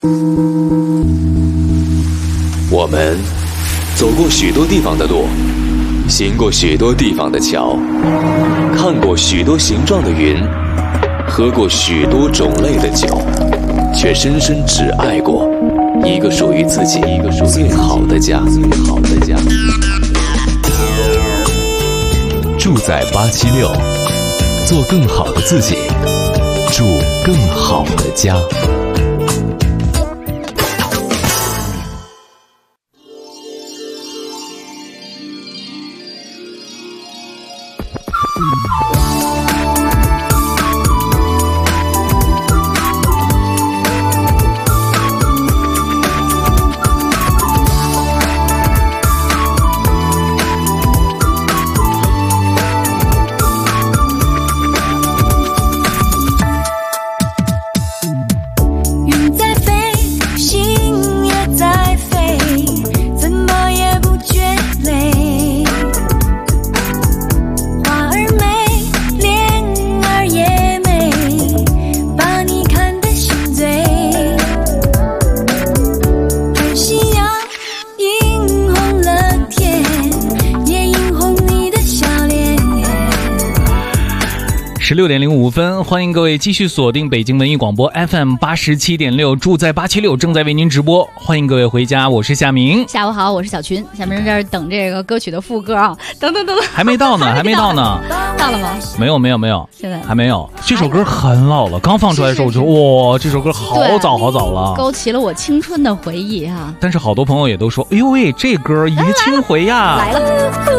我们走过许多地方的路，行过许多地方的桥，看过许多形状的云，喝过许多种类的酒，却深深只爱过一个属于自己最好的家。住在876，做更好的自己，住更好的家。 16点05分，欢迎各位继续锁定北京文艺广播 FM 87.6，住在876正在为您直播，欢迎各位回家，我是夏明。 下午好，我是小群。夏明在这儿等这个歌曲的副歌啊，等， 还没到呢，还没到呢。 到了吗？ 没有， 现在还没有。这首歌很老了，刚放出来的时候我就哇，这首歌好早了， 勾起了我青春的回忆啊。 但是好多朋友也都说，哎呦喂，这歌爷青回呀， 来了。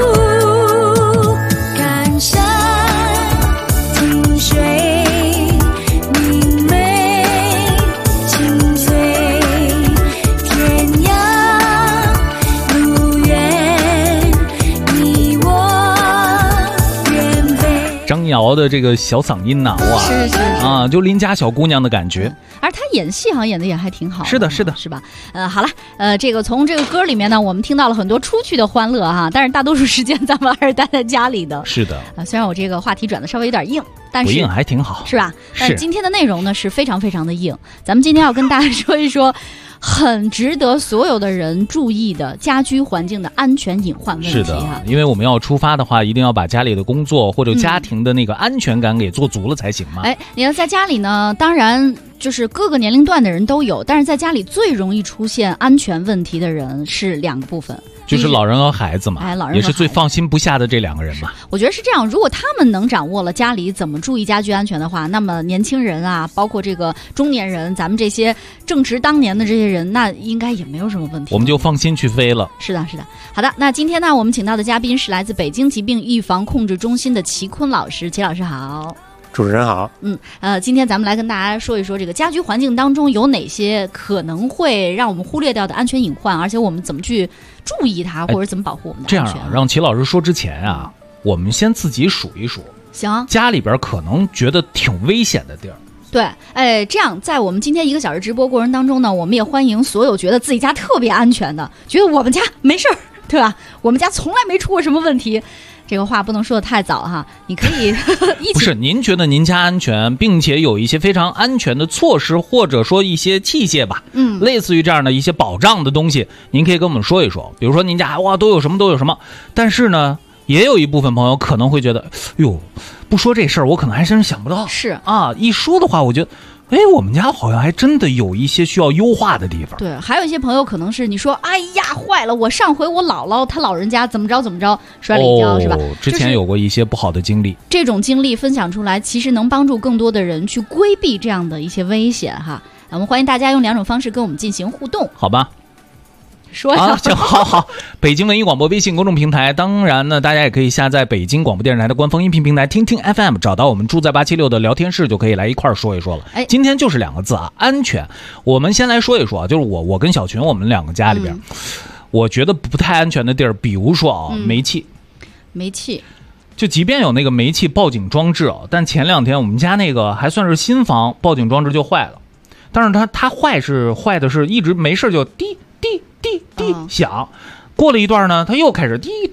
张瑶的这个小嗓音呐，哇， 是啊，就邻家小姑娘的感觉。 而她演戏好像演的也还挺好的。 是的， 是吧？好了，这个从这个歌里面呢，我们听到了很多出去的欢乐哈，但是大多数时间咱们还是待在家里的。 是的， 虽然我这个话题转的稍微有点硬，但是不硬还挺好， 是吧？但是今天的内容呢是非常非常的硬，咱们今天要跟大家说一说。很值得所有的人注意的家居环境的安全隐患问题。 是的，因为我们要出发的话，一定要把家里的工作或者家庭的那个安全感给做足了才行嘛。 你要在家里呢，当然就是各个年龄段的人都有，但是在家里最容易出现安全问题的人是两个部分。 就是老人和孩子嘛， 老人也是最放心不下的这两个人嘛。 我觉得是这样，如果他们能掌握了家里怎么注意家居安全的话，那么年轻人啊，包括这个中年人，咱们这些正值当年的这些人，那应该也没有什么问题， 我们就放心去飞了。 是的。好的，那今天呢，我们请到的嘉宾是来自北京疾病预防控制中心的齐坤老师。齐老师好。 主持人好。 今天咱们来跟大家说一说这个家居环境当中有哪些可能会让我们忽略掉的安全隐患，而且我们怎么去注意它，或者怎么保护我们的安全。 这样让齐老师说之前啊，我们先自己数一数， 行， 家里边可能觉得挺危险的地儿。 对，这样在我们今天1个小时直播过程当中呢，我们也欢迎所有觉得自己家特别安全的，觉得我们家没事儿，对吧？我们家从来没出过什么问题。这个话不能说的太早哈，你可以一起。 不是，您觉得您家安全，并且有一些非常安全的措施，或者说一些器械吧，类似于这样的一些保障的东西，您可以跟我们说一说。比如说您家哇都有什么，但是呢，也有一部分朋友可能会觉得，哟，不说这事儿，我可能还真是想不到。 是啊，一说的话，我觉得。我们家好像还真的有一些需要优化的地方。 对，还有一些朋友可能是你说，哎呀，坏了！我上回我姥姥她老人家怎么着摔了一跤，是吧？ 之前有过一些不好的经历， 这种经历分享出来，其实能帮助更多的人去规避这样的一些危险哈。我们欢迎大家用2种方式跟我们进行互动， 好吧？ 说好，北京文艺广播微信公众平台，当然呢，大家也可以下载北京广播电视台的官方音频平台听听 FM， 找到我们住在876的聊天室，就可以来一块儿说一说了。今天就是2个字啊，安全。我们先来说一说啊，就是我跟小群我们2个家里边，我觉得不太安全的地儿，比如说啊，煤气，就即便有那个煤气报警装置啊，但前2天我们家那个还算是新房，报警装置就坏了，但是它坏的是一直没事就滴响，过了一段呢，它又开始滴滴滴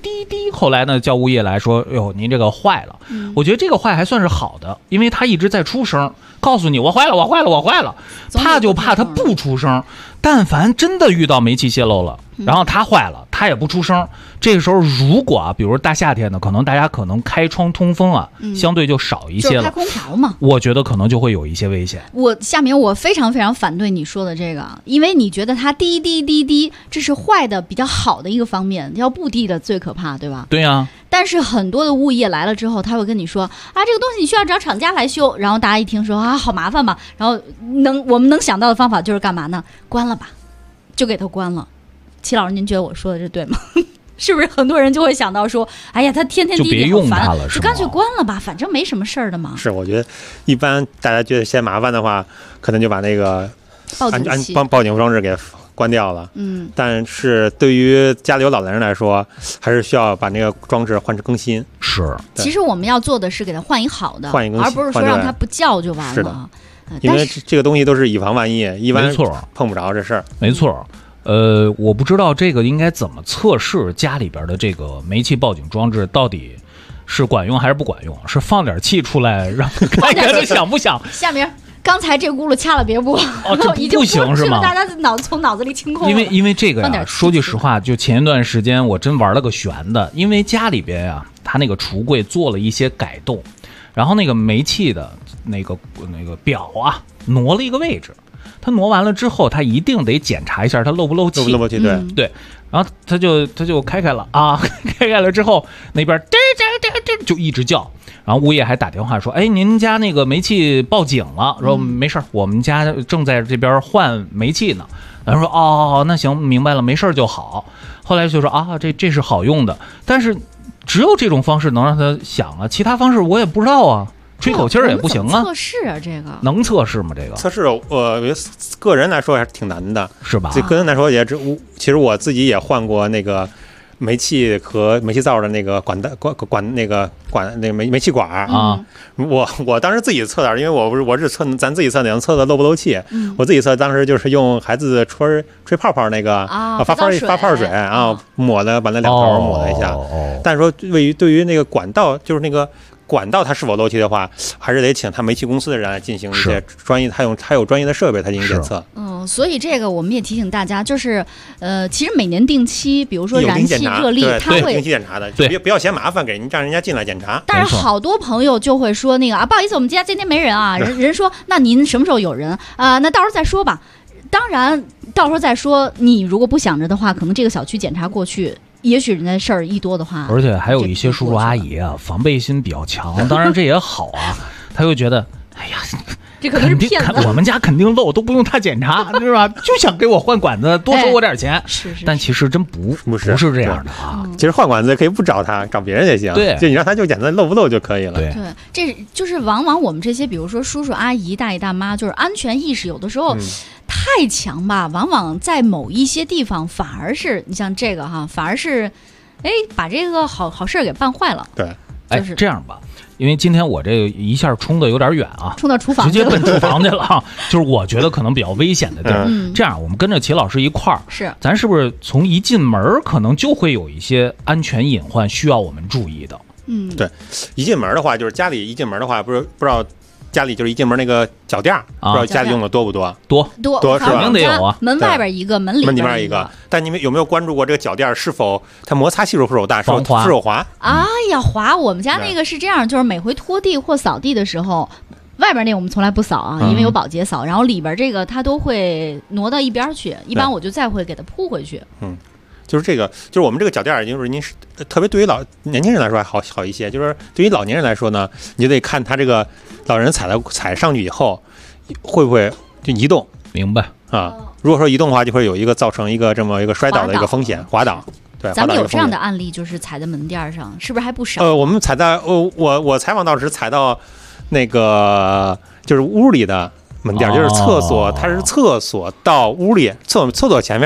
后来呢叫物业来说，哟，您这个坏了。我觉得这个坏还算是好的，因为他一直在出声，告诉你我坏了，我坏了，我坏了。怕就怕他不出声，但凡真的遇到煤气泄漏了，然后他坏了，他也不出声。这个时候如果啊，比如大夏天的，可能大家开窗通风啊，相对就少一些了。 就是开空调嘛。 我觉得可能就会有一些危险。 夏明，我非常非常反对你说的这个，因为你觉得它滴滴滴滴，这是坏的比较好的一个方面，要不滴的最可怕，对吧？ 对呀。 但是很多的物业来了之后，他会跟你说啊，这个东西你需要找厂家来修，然后大家一听说啊，好麻烦吧，然后我们能想到的方法就是干嘛呢？关了吧，就给它关了。齐老师，您觉得我说的这对吗？是不是很多人就会想到说，哎呀，他天天滴滴好烦，就干脆关了吧，反正没什么事儿的嘛。 是，我觉得一般大家觉得嫌麻烦的话，可能就把那个报警装置给关掉了。但是对于家里有老人来说，还是需要把那个装置换成更新。 是， 其实我们要做的是给它换一好的，而不是说让它不叫就完了。 是的，因为这个东西都是以防万一，一般碰不着这事儿。 没错。我不知道这个应该怎么测试家里边的这个煤气报警装置到底是管用还是不管用？是放点气出来让看看它响不响？ 夏明，刚才这轱辘掐了别播， 这不行是吗？ 大家从脑子里清空了。 因为这个呀，说句实话，就前一段时间我真玩了个悬的，因为家里边啊，它那个橱柜做了一些改动，然后那个煤气的那个表啊挪了一个位置。他挪完了之后，他一定得检查一下他漏不漏气。 漏气， 对。然后他就开了啊，开了之后那边就一直叫，然后物业还打电话说，哎，您家那个煤气报警了，说没事，我们家正在这边换煤气呢。然后说哦，那行，明白了，没事就好。后来就说啊，这是好用的，但是只有这种方式能让它响啊，其他方式我也不知道啊。吹口气儿也不行啊！ 测试啊，这个能测试吗？这个测试，个人来说还是挺难的， 是吧？ 对个人来说其实我自己也换过那个煤气和煤气灶的那个管煤气管啊。 我当时自己测的，因为我是咱自己测能测的漏不漏气。我自己测当时就是用孩子吹泡泡那个发泡水啊，抹了把那两头抹了一下。但是说对于那个管道，就是那个管道它是否漏气的话，还是得请他煤气公司的人来进行一些专业，他有专业的设备，他进行检测。 所以这个我们也提醒大家，就是其实每年定期，比如说燃气、热力，它会定期检查的，不要嫌麻烦，让人家进来检查。 但是好多朋友就会说那个啊，不好意思，我们家今天没人啊。人说，那您什么时候有人啊？那到时候再说吧。当然，到时候再说。你如果不想着的话，可能这个小区检查过去。也许人家事儿一多的话， 而且还有一些叔叔阿姨啊，防备心比较强，当然这也好啊，他又觉得，哎呀， 这可能是骗子， 我们家肯定漏，都不用他检查，是吧？就想给我换管子，多收我点钱。 是， 但其实真不是这样的啊。 其实换管子可以不找他，找别人也行。 对， 就你让他就检测漏不漏就可以了。 对， 这就是往往我们这些，比如说叔叔阿姨、大爷大妈，就是安全意识有的时候太强吧，往往在某一些地方反而是你像这个哈，反而是。把这个好事给办坏了。 对， 就是这样吧，因为今天我这一下冲的有点远啊， 冲到厨房直接奔厨房去了啊，就是我觉得可能比较危险的地儿。这样，我们跟着齐老师一块儿，咱是不是从一进门可能就会有一些安全隐患需要我们注意的？ 对，一进门的话，就是家里一进门的话，不知道。家里就是一进门那个脚垫，不知道家里用的多不多？ 多是吧？ 肯定得有啊。 门外边一个，门里边一个。但你们有没有关注过这个脚垫是否它摩擦系数是否大，是否滑？ 哎呀，滑！我们家那个是这样，就是每回拖地或扫地的时候，外边那我们从来不扫啊，因为有保洁扫。然后里边这个它都会挪到一边去，一般我就再会给它铺回去。 就是这个，就是我们这个脚垫，就是您是特别对于年轻人来说还好一些，就是对于老年人来说呢，你就得看他这个老人踩上去以后会不会就移动。 明白啊？如果说移动的话，就会有一个造成一个这么一个摔倒的一个风险，滑倒。对， 咱们有这样的案例，就是踩在门垫上，是不是还不少？ 我们踩在我采访到时踩到那个就是屋里的门垫，就是厕所，它是厕所到屋里，厕所前面。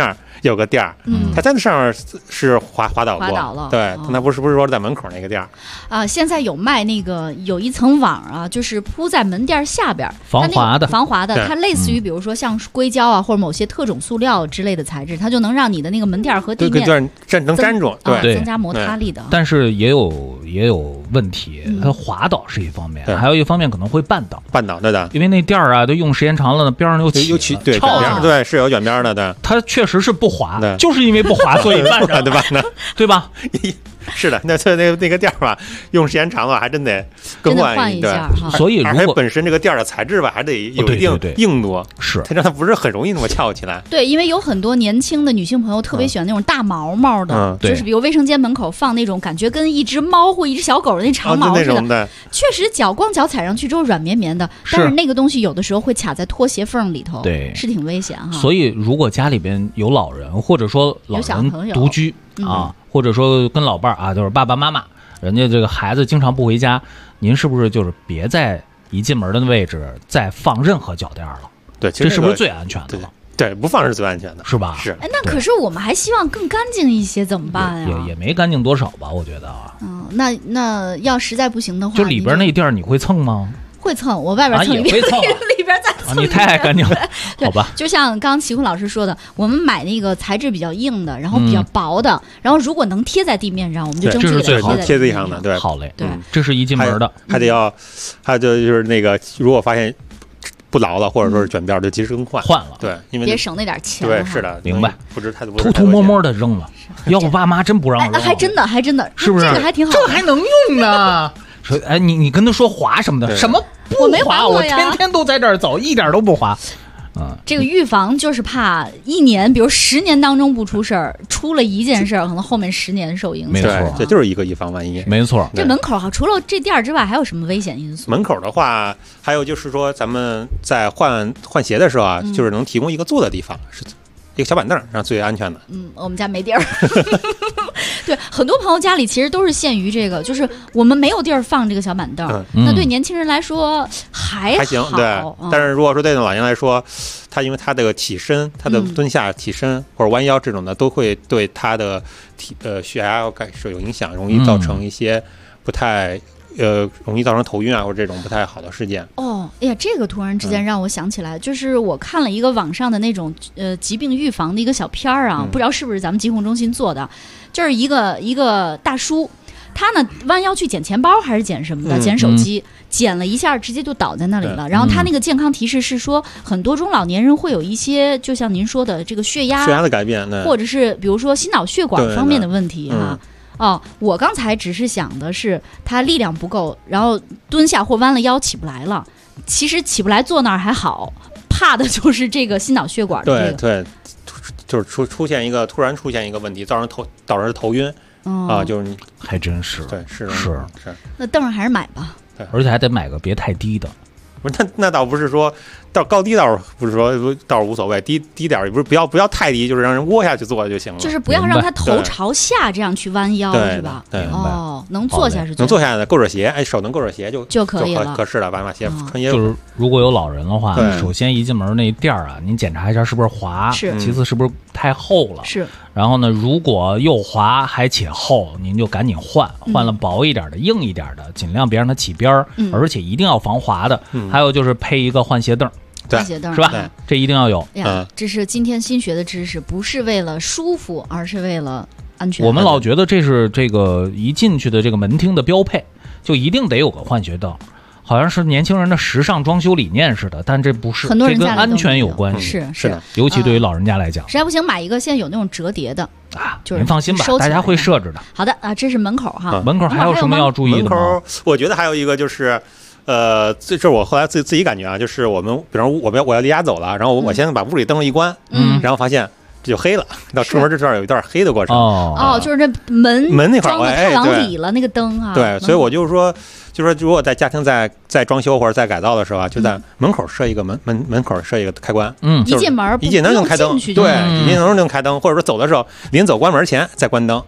有个垫儿，它在那上面是滑倒过， 了， 对，它不是说在门口那个垫儿啊。现在有卖那个有一层网啊，就是铺在门垫下边， 防滑的， 它类似于比如说像硅胶啊或者某些特种塑料之类的材质，它就能让你的那个门垫和地面能粘住， 对，增加摩擦力的。 但是也有问题，它滑倒是一方面，还有一方面可能会绊倒， 对的， 因为那垫儿啊都用时间长了，边上又起对对，是有卷边的，对， 它确实是不滑，就是因为不滑所以绊着，对吧？ 是的，那个垫儿吧，用时间长了还真得更换一下。 所以而且本身这个垫儿的材质吧，还得有一定硬度， 是它让它不是很容易那么翘起来。 对，因为有很多年轻的女性朋友特别喜欢那种大毛毛的，就是比如卫生间门口放那种感觉跟一只猫或一只小狗的那长毛似的，确实脚踩上去之后软绵绵的，但是那个东西有的时候会卡在拖鞋缝里头， 对， 是挺危险哈。 所以如果家里边有老人，或者说老人独居啊，或者说跟老伴儿啊，就是爸爸妈妈，人家这个孩子经常不回家，您是不是就是别在一进门的位置再放任何脚垫了？ 对， 这是不是最安全的了？ 对，不放是最安全的， 是吧？ 是。 哎，那可是我们还希望更干净一些，怎么办呀？ 也没干净多少吧，我觉得啊。 那要实在不行的话， 就里边那垫你会蹭吗？ 会蹭，我外边蹭， 也会蹭， 里边再蹭。 你太爱干净了，好吧？ 就像刚刚齐坤老师说的，我们买那个材质比较硬的，然后比较薄的，然后如果能贴在地面上，我们就争取贴地上的，对， 好嘞， 对， 这是一进门的， 还就是那个，如果发现不牢了，或者说是卷边，就及时更换了，对，因为别省那点钱。 对，是的， 明白。 不值太多， 偷偷摸摸的扔了，要不爸妈真不让扔。 还真的， 是不是？ 这个还挺好， 这还能用呢。说，哎，你跟他说滑什么的，什么不我没滑过呀？我天天都在这儿走，一点都不滑。 这个预防就是怕一年，比如10年当中不出事儿，出了一件事儿，可能后面10年受影响。 没错， 这就是一个以防万一。 没错。 这门口除了这垫儿之外，还有什么危险因素？ 门口的话，还有就是说，咱们在换鞋的时候啊，就是能提供一个坐的地方，是一个小板凳，让最安全的。 我们家没地儿。对，很多朋友家里其实都是限于这个，就是我们没有地儿放这个小板凳。那对年轻人来说还行，对。但是如果说对老年来说，因为他的起身、他的蹲下、起身或者弯腰这种的，都会对他的血压感受有影响，容易造成一些不太容易造成头晕啊，或者这种不太好的事件。 哎呀，这个突然之间让我想起来，就是我看了一个网上的那种疾病预防的一个小片儿啊，不知道是不是咱们疾控中心做的，就是一个大叔，他呢弯腰去捡钱包还是捡什么的，捡手机，捡了一下直接就倒在那里了。然后他那个健康提示是说，很多中老年人会有一些，就像您说的这个血压的改变， 或者是比如说心脑血管方面的问题哈。我刚才只是想的是他力量不够，然后蹲下或弯了腰起不来了。其实起不来坐那儿还好，怕的就是这个心脑血管的对，就是突然出现一个问题，导致头晕就是你还真是对是。 那凳还是买吧， 而且还得买个别太低的。 不是，那倒不是说高低倒不是说倒是无所谓，低点也不是不要太低，就是让人窝下去坐就行了， 就是不要让他头朝下这样去弯腰，是吧？ 对， 能坐下是能坐下的，够着鞋，手能够着鞋就可以了， 合适了，把鞋穿鞋。 就是如果有老人的话，首先一进门那垫儿啊，您检查一下是不是滑，其次是不是太厚了， 是。 然后呢，如果又滑还且厚，您就赶紧换了薄一点的、硬一点的，尽量别让它起边儿，而且一定要防滑的。还有就是配一个换鞋凳。 换鞋凳是吧？这一定要有。 这是今天新学的知识，不是为了舒服，而是为了安全。 我们老觉得这是这个一进去的这个门厅的标配，就一定得有个换鞋凳，好像是年轻人的时尚装修理念似的，但这不是， 很多人这跟安全有关系。 是的， 尤其对于老人家来讲， 实在不行买一个，现在有那种折叠的就是您放心吧，大家会设置的。 好的这是门口哈， 门口还有什么要注意的吗？ 门口我觉得还有一个就是。这是我后来自己感觉啊，就是我们，比如我要离家走了，然后我先把屋里灯一关，然后发现这就黑了，到出门这段有一段黑的过程。 就是这门那块装的太往里了，那个灯啊。 对，所以我就是说，如果在家庭在装修或者在改造的时候啊，就在门口设一个门口设一个开关， 一进门就能开灯，对，一进门就能开灯，或者说走的时候临走关门前再关灯。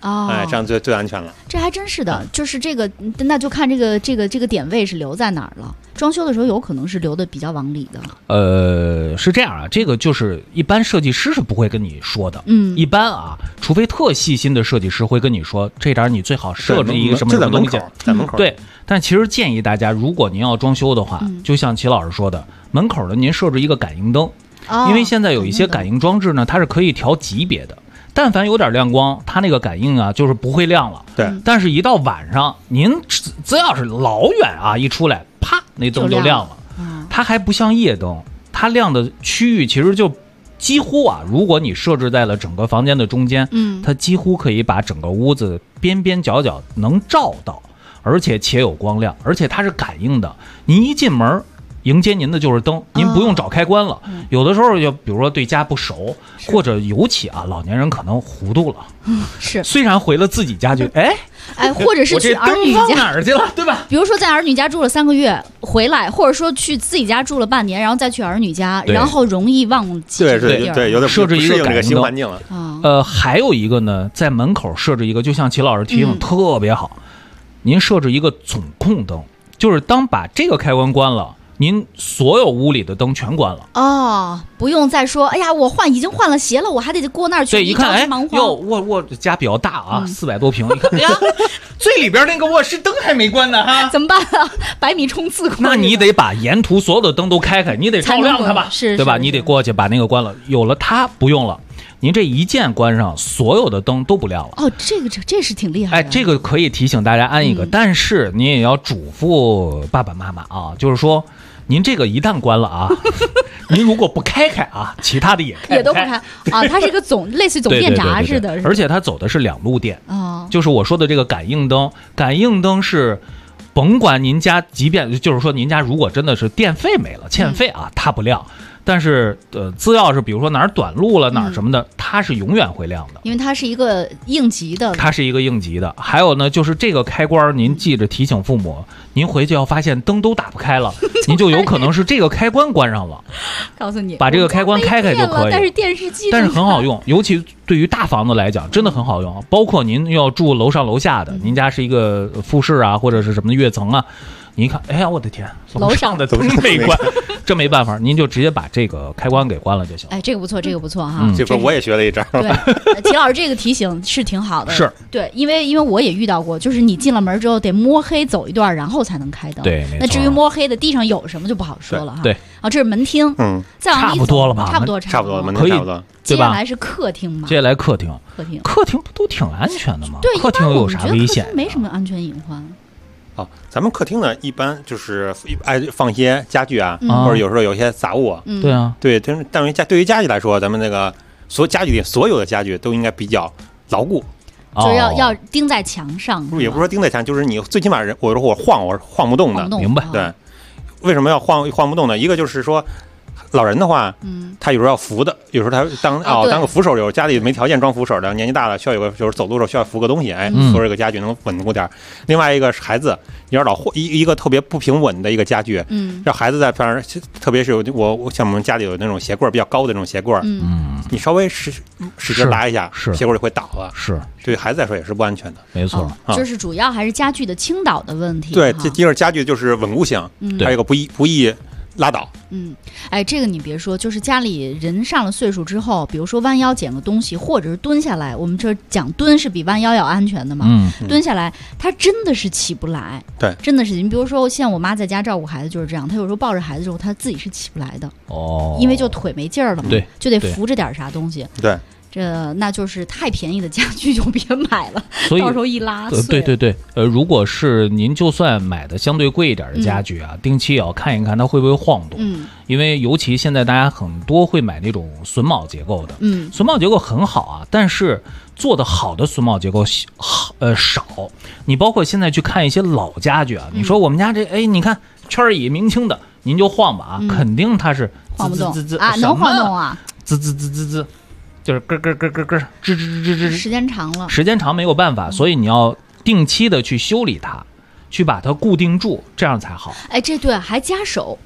哦， 这样最安全了。 这还真是的，就是这个，那就看这个点位是留在哪儿了。装修的时候有可能是留的比较往里的。 是这样啊，这个就是一般设计师是不会跟你说的。一般啊，除非特细心的设计师会跟你说，这点你最好设置一个什么东西， 在门口。 对，但其实建议大家，如果您要装修的话，就像齐老师说的，门口的您设置一个感应灯，因为现在有一些感应装置呢，它是可以调级别的。但凡有点亮光，它那个感应啊，就是不会亮了。 对， 但是一到晚上，您只要是老远啊一出来，啪，那灯就亮了。它还不像夜灯，它亮的区域其实就几乎啊，如果你设置在了整个房间的中间，它几乎可以把整个屋子边边角角能照到，而且且有光亮，而且它是感应的。您一进门，迎接您的就是灯，您不用找开关了。有的时候就比如说对家不熟，或者尤其啊老年人可能糊涂了， 是虽然回了自己家去， 或者是去儿女家哪儿去了，对吧？ 比如说在儿女家住了3个月回来，或者说去自己家住了半年，然后再去儿女家，然后容易忘记。 对，有点设置一个感应新环境了。还有一个呢，在门口设置一个，就像齐老师提醒特别好，您设置一个总控灯，就是当把这个开关关了，您所有屋里的灯全关了不用再说，哎呀，我已经换了鞋了，我还得过那儿去。 对，一看，我家比较大啊，400多平，一看，哎呀，最里边那个卧室灯还没关呢哈， 怎么办啊？100米冲刺过去。 那你得把沿途所有的灯都开开，你得照亮它吧，对吧？你得过去把那个关了，有了它不用了。您这一键关上，所有的灯都不亮了。 这是挺厉害的。 这个可以提醒大家安一个，但是您也要嘱咐爸爸妈妈啊，就是说，您这个一旦关了啊，您如果不开啊，其他的也都不开啊。它是个类似总电闸似的， 而且它走的是2路电就是我说的这个感应灯，感应灯是。甭管您家，即便就是说您家如果真的是电费没了欠费啊，它不亮。但是只要是比如说哪儿短路了哪儿什么的，它是永远会亮的， 因为它是一个应急的。 它是一个应急的。还有呢，就是这个开关，您记着提醒父母，您回去要发现灯都打不开了，您就有可能是这个开关关上了。 告诉你， 把这个开关开就可以。 但是电视机， 但是很好用，尤其对于大房子来讲，真的很好用。包括您要住楼上楼下的，您家是一个复式啊，或者是什么跃层啊。你一看，哎呀，我的天，楼上的灯没关，这没办法，您就直接把这个开关给关了就行。 这个不错，这个不错哈。 这我也学了一招。 对，齐老师这个提醒是挺好的。 是对，因为我也遇到过，就是你进了门之后得摸黑走一段，然后才能开灯。 对， 那至于摸黑的地上有什么就不好说了哈。 对， 这是门厅。再往里走差不多了吧？ 差不多， 门厅差不多。 接下来是客厅嘛？ 接下来客厅不都挺安全的吗？ 对， 客厅有啥危险？ 没什么安全隐患。 咱们客厅呢，一般就是爱放一些家具啊，或者有时候有一些杂物。 对啊， 对，但是对于家具来说，咱们那个所有的家具都应该比较牢固， 就是要钉在墙上。 也不是说钉在墙，就是你最起码我晃不动的。 明白？ 对，为什么要晃不动呢？一个就是说。老人的话，他有时候要扶的，有时候他当个扶手，有家里没条件装扶手的，年纪大了需要就是走路的时候需要扶个东西，扶这个家具能稳固点。另外一个是孩子，你要老一个特别不平稳的一个家具，让孩子在边上，特别是我像我们家里有那种鞋柜比较高的那种鞋柜，你稍微使劲拉一下，鞋柜就会倒了， 是对孩子来说也是不安全的。 没错， 就是主要还是家具的倾倒的问题。 对，第二家具就是稳固性，还有一个不易拉倒。 这个你别说，就是家里人上了岁数之后，比如说弯腰捡个东西，或者是蹲下来，我们这讲蹲是比弯腰要安全的嘛。蹲下来，他真的是起不来。 对， 真的是。你比如说，像我妈在家照顾孩子就是这样，她有时候抱着孩子之后，她自己是起不来的。因为就腿没劲儿了嘛， 对， 就得扶着点啥东西。 对。 那就是太便宜的家具就别买了， 所以到时候一拉碎。 对，如果是您就算买的相对贵一点的家具啊，定期也要看一看它会不会晃动。因为尤其现在大家很多会买那种榫卯结构的，榫卯结构很好啊，但是做的好的榫卯结构少。你包括现在去看一些老家具啊，你说我们家这你看圈椅明清的，您就晃吧啊，肯定它是晃不动啊，能晃动啊， 滋。就是咯咯咯咯咯，吱吱吱吱， 时间长了， 时间长没有办法，所以你要定期的去修理它，去把它固定住，这样才好。 这对还夹手，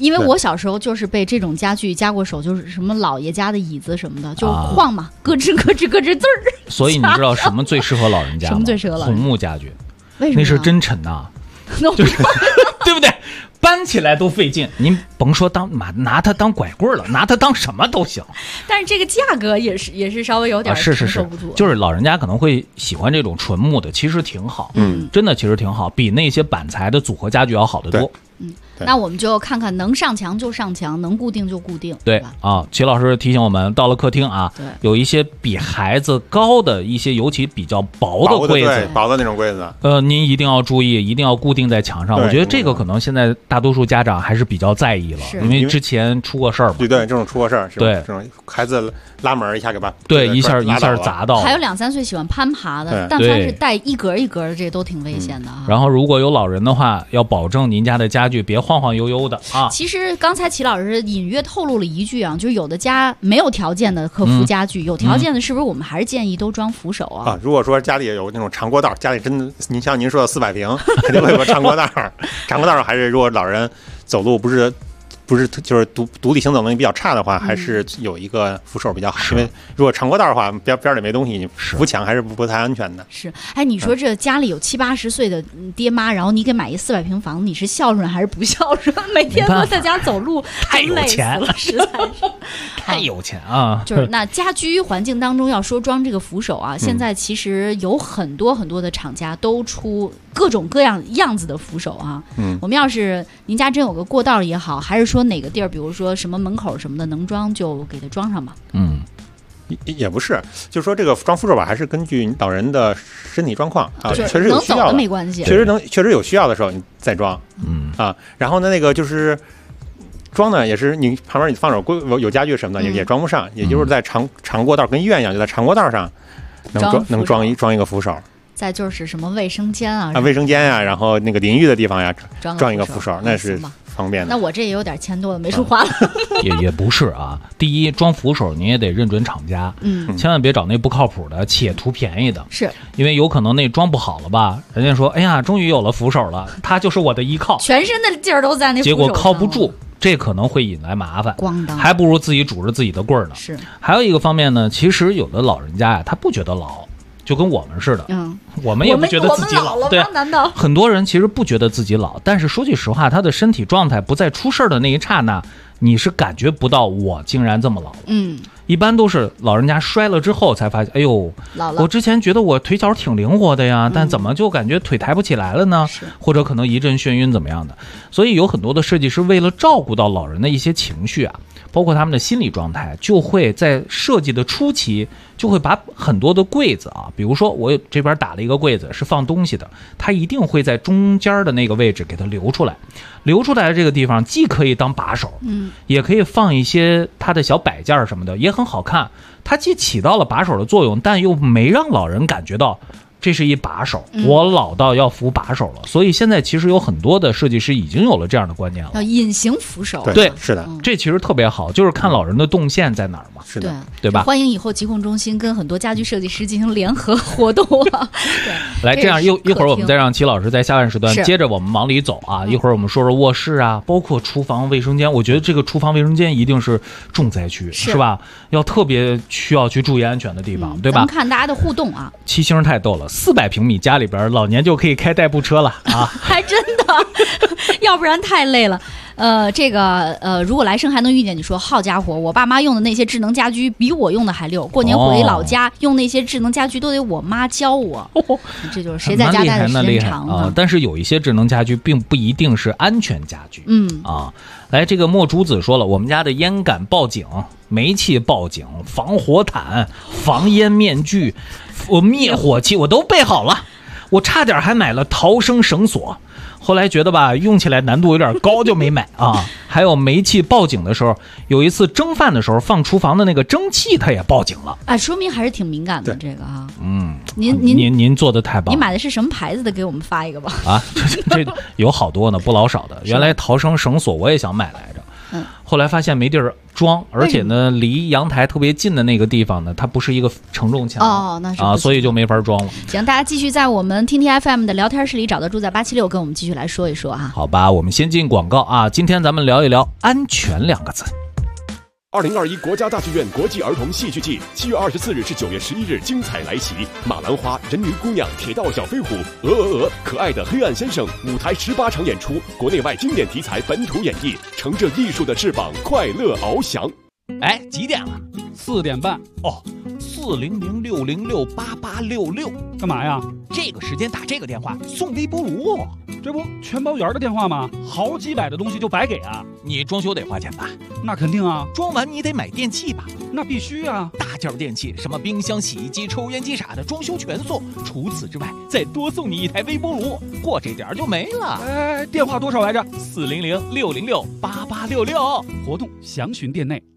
因为我小时候就是被这种家具夹过手，就是什么姥爷家的椅子什么的，就晃嘛，咯吱咯吱咯吱滋儿。 所以你知道什么最适合老人家吗？ 什么最适合老人家？ 红木家具， 为什么？ 那是真沉呐，就是对不对？搬起来都费劲，您甭说拿它当拐棍了，拿它当什么都行。 但是这个价格也是稍微有点承受不住。 就是老人家可能会喜欢这种纯木的，其实挺好，真的其实挺好，比那些板材的组合家具要好得多。 那我们就看看能上墙就上墙，能固定就固定。 对啊，齐老师提醒我们，到了客厅啊，有一些比孩子高的一些，尤其比较薄的柜子， 薄的那种柜子， 您一定要注意，一定要固定在墙上。我觉得这个可能现在大多数家长还是比较在意了，因为之前出过事儿嘛。 对，这种出过事儿，对，这种孩子拉门一下给把一下砸到。 还有2、3岁喜欢攀爬的，但凡是带一格一格的，这都挺危险的。 然后如果有老人的话，要保证您家的家具别晃晃悠悠的啊。 其实刚才齐老师隐约透露了一句啊，就是有的家没有条件的可扶家具，有条件的是不是我们还是建议都装扶手啊？ 如果说家里有那种长过道，家里真的像您说的400平，肯定会有个长过道。长过道还是如果老人走路不是就是独立行走能力比较差的话，还是有一个扶手比较好。因为如果长过道的话，边里没东西，你扶墙还是不太安全的。 是，哎，你说这家里有70、80岁的爹妈，然后你给买一400平房，你是孝顺还是不孝顺？每天都在家走路， 太有钱了，实在是太有钱啊！ 就是那家居环境当中要说装这个扶手啊，现在其实有很多的厂家都出各种各样子的扶手啊。我们要是您家真有个过道也好，还是说哪个地儿，比如说什么门口什么的能装就给它装上吧。 也不是，就是说这个装扶手吧，还是根据你老人的身体状况啊，确实有需要能走的没关系， 确实有需要的时候你再装，然后呢那个就是装呢也是你旁边你放有家具什么的也装不上，也就是在长过道跟医院一样，就在长过道上能装一个扶手。 再就是什么卫生间啊， 卫生间啊，然后那个淋浴的地方呀，装一个扶手，那是方便的。 那我这也有点钱多了没处花了。 也不是啊，第一装扶手你也得认准厂家，千万别找那不靠谱的且图便宜的， 是因为有可能那装不好了吧，人家说哎呀终于有了扶手了，它就是我的依靠， 全身的劲儿都在那扶手上， 结果靠不住，这可能会引来麻烦，还不如自己拄着自己的棍儿呢。 是， 还有一个方面呢，其实有的老人家呀，他不觉得老。就跟我们似的，我们也不觉得自己老，对， 难道很多人其实不觉得自己老，但是说句实话，他的身体状态不在出事的那一刹那，你是感觉不到我竟然这么老。一般都是老人家摔了之后才发现，哎呦， 老了。 我之前觉得我腿脚挺灵活的呀，但怎么就感觉腿抬不起来了呢？或者可能一阵眩晕怎么样的？所以有很多的设计师为了照顾到老人的一些情绪啊，包括他们的心理状态，就会在设计的初期就会把很多的柜子啊，比如说我这边打了一个柜子是放东西的，它一定会在中间的那个位置给它留出来，留出来的这个地方既可以当把手，也可以放一些它的小摆件什么的，也很好看。它既起到了把手的作用，但又没让老人感觉到这是一把手，我老到要扶把手了。所以现在其实有很多的设计师已经有了这样的观念了， 要隐形扶手。 对， 是的， 这其实特别好，就是看老人的动线在哪儿嘛。 是的， 对吧？ 欢迎以后疾控中心跟很多家居设计师进行联合活动啊。对， 来，这样一会儿我们再让齐老师在下半时段接着我们往里走啊。一会儿我们说说卧室啊，包括厨房卫生间。我觉得这个厨房卫生间一定是重灾区，是吧？要特别需要去注意安全的地方，对吧？ 咱们看大家的互动啊。 七星太逗了，400平米家里边老年就可以开代步车了啊！ 还真的，要不然太累了。如果来生还能遇见你说，好家伙，我爸妈用的那些智能家居比我用的还溜。过年回老家，用那些智能家居都得我妈教我。这就是谁在家待的时间长了。 但是有一些智能家居并不一定是安全家居。来，这个墨竹子说了，我们家的烟感报警、煤气报警、防火毯、防烟面具、灭火器我都备好了，我差点还买了逃生绳索。后来觉得吧，用起来难度有点高，就没买啊。还有煤气报警的时候，有一次蒸饭的时候放厨房的那个蒸汽，它也报警了。 啊，说明还是挺敏感的这个啊。 您做的太棒了。 你买的是什么牌子的？给我们发一个吧。 啊，这有好多呢，不老少的。原来逃生绳索我也想买来着。后来发现没地儿装，而且呢，离阳台特别近的那个地方呢，它不是一个承重墙那是所以就没法装了。 行，大家继续在我们听听 FM 的聊天室里找到住在876，跟我们继续来说一说哈。 好吧，我们先进广告啊。今天咱们聊一聊安全2个字。 2021国家大剧院国际儿童戏剧季7月24日至9月11日精彩来袭，马兰花、人鱼姑娘、铁道小飞虎、可爱的黑暗先生，舞台18场演出，国内外经典题材本土演绎，乘着艺术的翅膀，快乐翱翔。 哎，几点了 ？4点半。 哦，400-606-8866。 干嘛呀？ 这个时间打这个电话送微波炉， 这不全包圆的电话吗？好几百的东西就白给啊！ 你装修得花钱吧？ 那肯定啊。 装完你得买电器吧？ 那必须啊。 大件电器，什么冰箱、洗衣机、抽烟机啥的，装修全送。除此之外，再多送你一台微波炉，过这点就没了。 哎，电话多少来着 ？400-606-8866。 活动详询店内。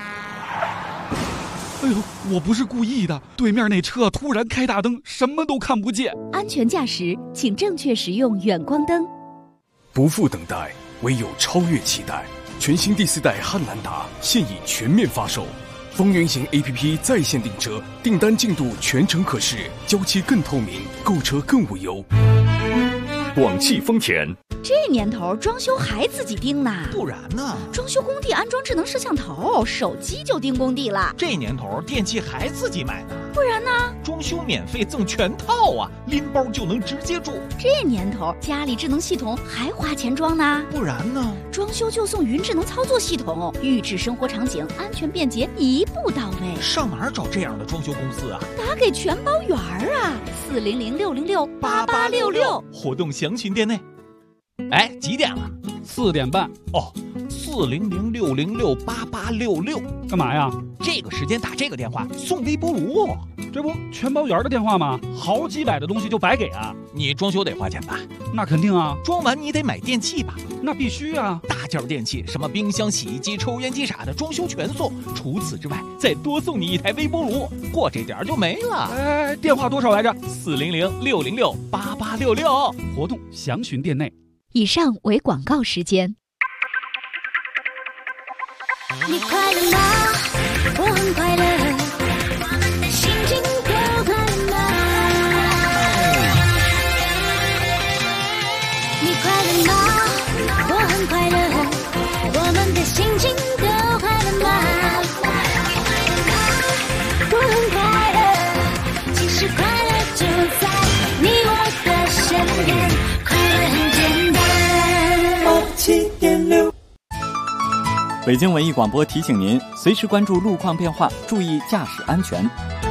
哎呦，我不是故意的，对面那车突然开大灯，什么都看不见。 安全驾驶，请正确使用远光灯。 不负等待，唯有超越期待。全新第4代汉兰达现已全面发售，风云行 APP 在线订车，订单进度全程可视，交期更透明，购车更无忧。广汽丰田。 这年头装修还自己盯呢？ 不然呢？ 装修工地安装智能摄像头，手机就盯工地了。 这年头电器还自己买呢？ 不然呢？ 装修免费赠全套啊，拎包就能直接住。 这年头家里智能系统还花钱装呢？ 不然呢？ 装修就送云智能操作系统，预制生活场景，安全便捷，一步到位。 上哪儿找这样的装修公司啊？ 打给全包圆啊，400-606-8866。 活动详询店内。哎，几点了 ？4点半。 哦，400-606-8866。 干嘛呀？ 这个时间打这个电话送微波炉， 这不全包圆的电话吗？好几百的东西就白给啊！ 你装修得花钱吧？ 那肯定啊。 装完你得买电器吧？ 那必须啊。 大件电器，什么冰箱、洗衣机、抽烟机啥的，装修全送。除此之外，再多送你一台微波炉，过这点就没了。 哎，电话多少来着 ？400-606-8866。 活动详询店内。 以上为广告时间。 你快乐吗？我很快乐，心情都快乐吗？你快乐吗？我很快乐，我们的心情都快乐吗？我很快乐，其实快乐就在你我的身边，快乐很简单。7.6 北京文艺广播提醒您，随时关注路况变化，注意驾驶安全。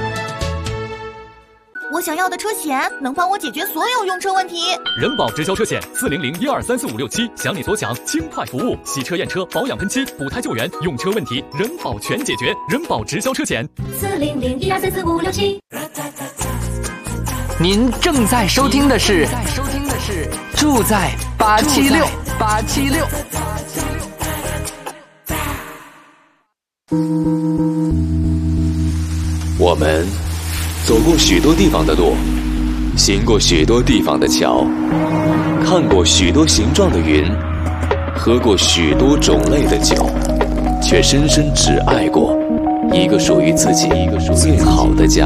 我想要的车险能帮我解决所有用车问题。 人保直销车险400-1234567，想你所想，轻快服务，洗车验车、保养喷漆、补胎救援，用车问题人保全解决。人保直销车险 400-1234567。 您正在收听的是住在876。 我们走过许多地方的路，行过许多地方的桥，看过许多形状的云，喝过许多种类的酒，却深深只爱过一个属于自己最好的家。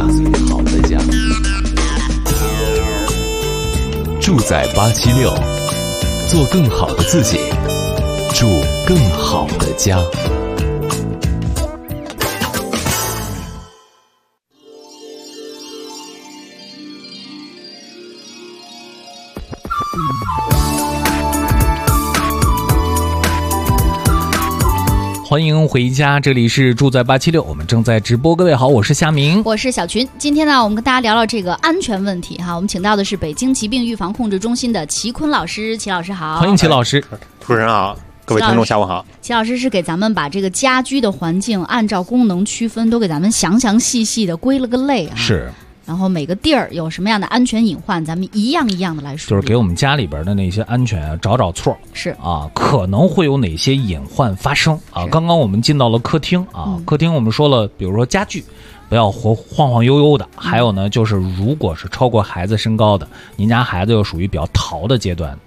住在876，做更好的自己，住更好的家。 欢迎回家，这里是住在876，我们正在直播。各位好，我是夏明， 我是小群。今天呢，我们跟大家聊聊这个安全问题哈。我们请到的是北京疾病预防控制中心的齐坤老师，齐老师好。 欢迎齐老师。 主持人好，各位听众下午好。 齐老师是给咱们把这个家居的环境按照功能区分，都给咱们详细细的归了个类啊。 是。 然后每个地儿有什么样的安全隐患，咱们一样一样的来说， 就是给我们家里边的那些安全啊找错， 是啊，可能会有哪些隐患发生啊？刚刚我们进到了客厅啊，客厅我们说了，比如说家具不要晃晃悠悠的，还有呢，就是如果是超过孩子身高的，您家孩子又属于比较淘的阶段，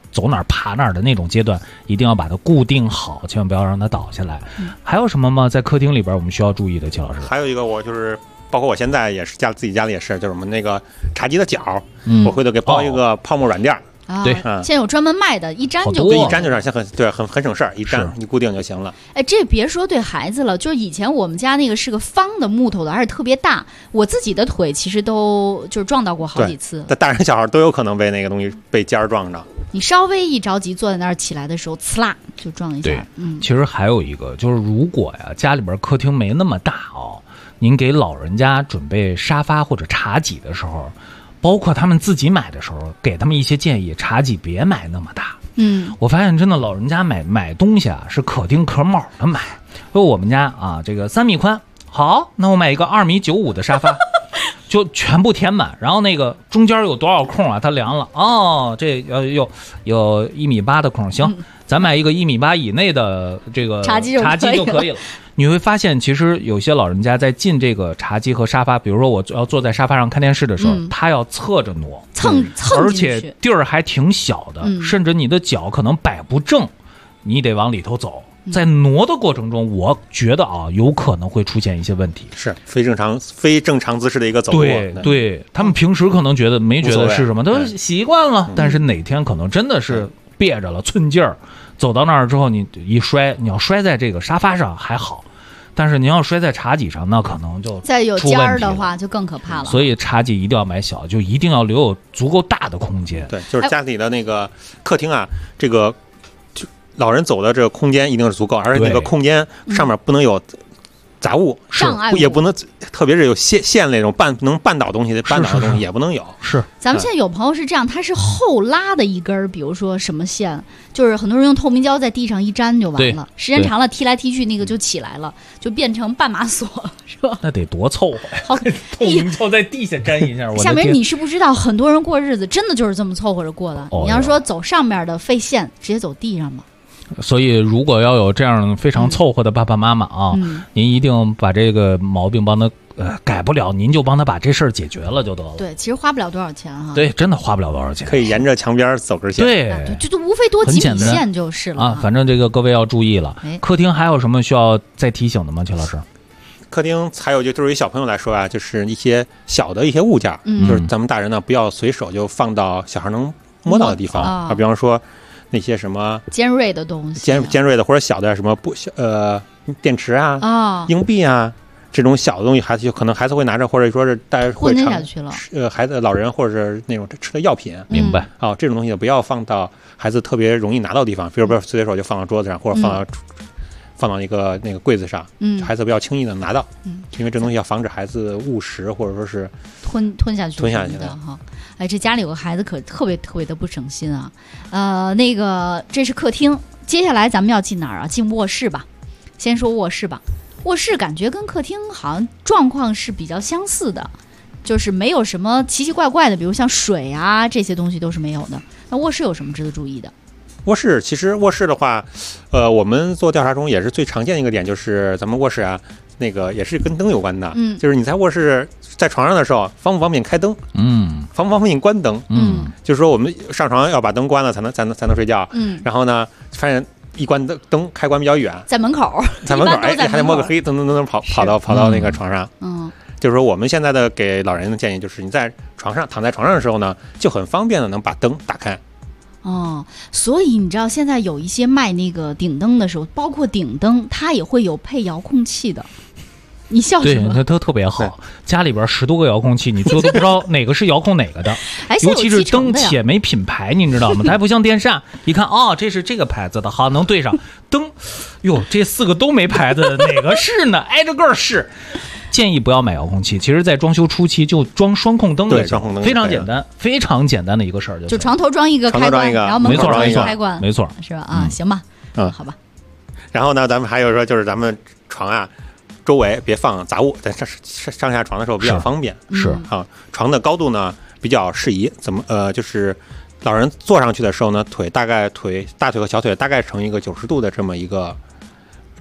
走哪儿爬哪儿的那种阶段，一定要把它固定好，千万不要让它倒下来。还有什么吗？在客厅里边我们需要注意的，齐老师？ 还有一个，我就是包括我现在也是自己家里也是，就是我们那个茶几的角，我回头给包一个泡沫软垫。 对， 现在有专门卖的，一粘就对，一粘就上，现在很省事儿，一粘你固定就行了。 哎，这别说对孩子了，就是以前我们家那个是个方的木头的，而且特别大，我自己的腿其实都就是撞到过好几次。 但大人小孩都有可能被那个东西被尖儿撞着。 你稍微一着急坐在那儿起来的时候，呲啦就撞一下。 对，其实还有一个就是，如果呀家里边客厅没那么大哦，您给老人家准备沙发或者茶几的时候。包括他们自己买的时候，给他们一些建议，茶几别买那么大。我发现真的老人家买东西啊，是可丁可卯的买。说我们家啊，这个3米宽，好，那我买一个2.95米的沙发，就全部填满。然后那个中间有多少空啊？他量了，哦，这有1.8米的空，行，咱买一个1.8米以内的这个茶几就可以了。你会发现，其实有些老人家在进这个茶几和沙发，比如说我要坐在沙发上看电视的时候，他要侧着挪， 蹭而且地儿还挺小的，甚至你的脚可能摆不正，你得往里头走。在挪的过程中，我觉得啊，有可能会出现一些问题， 是非正常姿势的一个走路。 对，他们平时可能没觉得是什么，都习惯了，但是哪天可能真的是憋着了寸劲儿，走到那儿之后，你一摔，你要摔在这个沙发上还好。但是您要摔在茶几上，那可能就再有尖儿的话就更可怕了。 所以茶几一定要买小，就一定要留有足够大的空间。 对，就是家里的那个客厅啊，这个就老人走的这个空间一定是足够，而且那个空间上面不能有杂物，也不能，特别是有线那种能绊倒东西的也不能有。 是， 咱们现在有朋友是这样，他是后拉的一根，比如说什么线，就是很多人用透明胶在地上一粘就完了，时间长了踢来踢去，那个就起来了，就变成半马索了，是吧？ 那得多凑合呀！透明胶在地下粘一下。 下面你是不知道，很多人过日子真的就是这么凑合着过的。你要说走上面的费线，直接走地上吧。 所以，如果要有这样非常凑合的爸爸妈妈啊，您一定把这个毛病帮他改不了，您就帮他把这事儿解决了就得了。 对，其实花不了多少钱哈。 对，真的花不了多少钱， 可以沿着墙边走根线。 对， 就无非多几米线就是了啊。反正这个各位要注意了。客厅还有什么需要再提醒的吗，邱老师？ 客厅还有对于小朋友来说啊，就是一些小的一些物件，就是咱们大人呢不要随手就放到小孩能摸到的地方啊，比方说。那些什么尖锐的东西， 尖锐的或者小的什么电池啊、硬币啊这种小的东西，孩子就可能孩子会拿着，或者说是大家会下去了。 孩子、老人或者是那种吃的药品， 明白啊？这种东西不要放到孩子特别容易拿到的地方，比如说随手就放到桌子上，或者放到一个那个柜子上，孩子不要轻易的拿到，因为这东西要防止孩子误食或者说是吞下去的哈。哎，这家里有个孩子可特别的不省心啊。那个这是客厅，接下来咱们要进哪儿啊？进卧室吧。先说卧室吧。卧室感觉跟客厅好像状况是比较相似的，就是没有什么奇奇怪怪的，比如像水啊这些东西都是没有的。那卧室有什么值得注意的？ 其实卧室的话，我们做调查中也是最常见的一个点，就是咱们卧室啊，那个也是跟灯有关的，就是你在卧室在床上的时候，方不方便开灯，方不方便关灯，就是说我们上床要把灯关了才能睡觉，然后呢，发现一关灯开关比较远， 在门口， 哎，还得摸个黑，噔跑到那个床上，就是说我们现在的给老人的建议就是，你在躺在床上的时候呢，就很方便的能把灯打开。 所以你知道现在有一些卖那个顶灯的时候，包括顶灯它也会有配遥控器的。你笑什么？ 对，它特别好，家里边10多个遥控器，你最后都不知道哪个是遥控哪个的。尤其是灯且没品牌，你知道吗？它还不像电扇，一看这是这个牌子的，好能对上。灯，哟，这4个都没牌子，哪个是呢？挨着个是。建议不要买遥控器，其实在装修初期就装双控灯也行，非常简单，非常简单的一个事儿， 就床头装一个开关，然后门口装一个开关， 没错， 是吧？行吧，好吧。 然后呢，咱们还有说，就是咱们床啊周围别放杂物，在上下床的时候比较方便， 是啊。床的高度呢比较适宜，就是老人坐上去的时候呢，大腿和小腿大概成一个90度的这么一个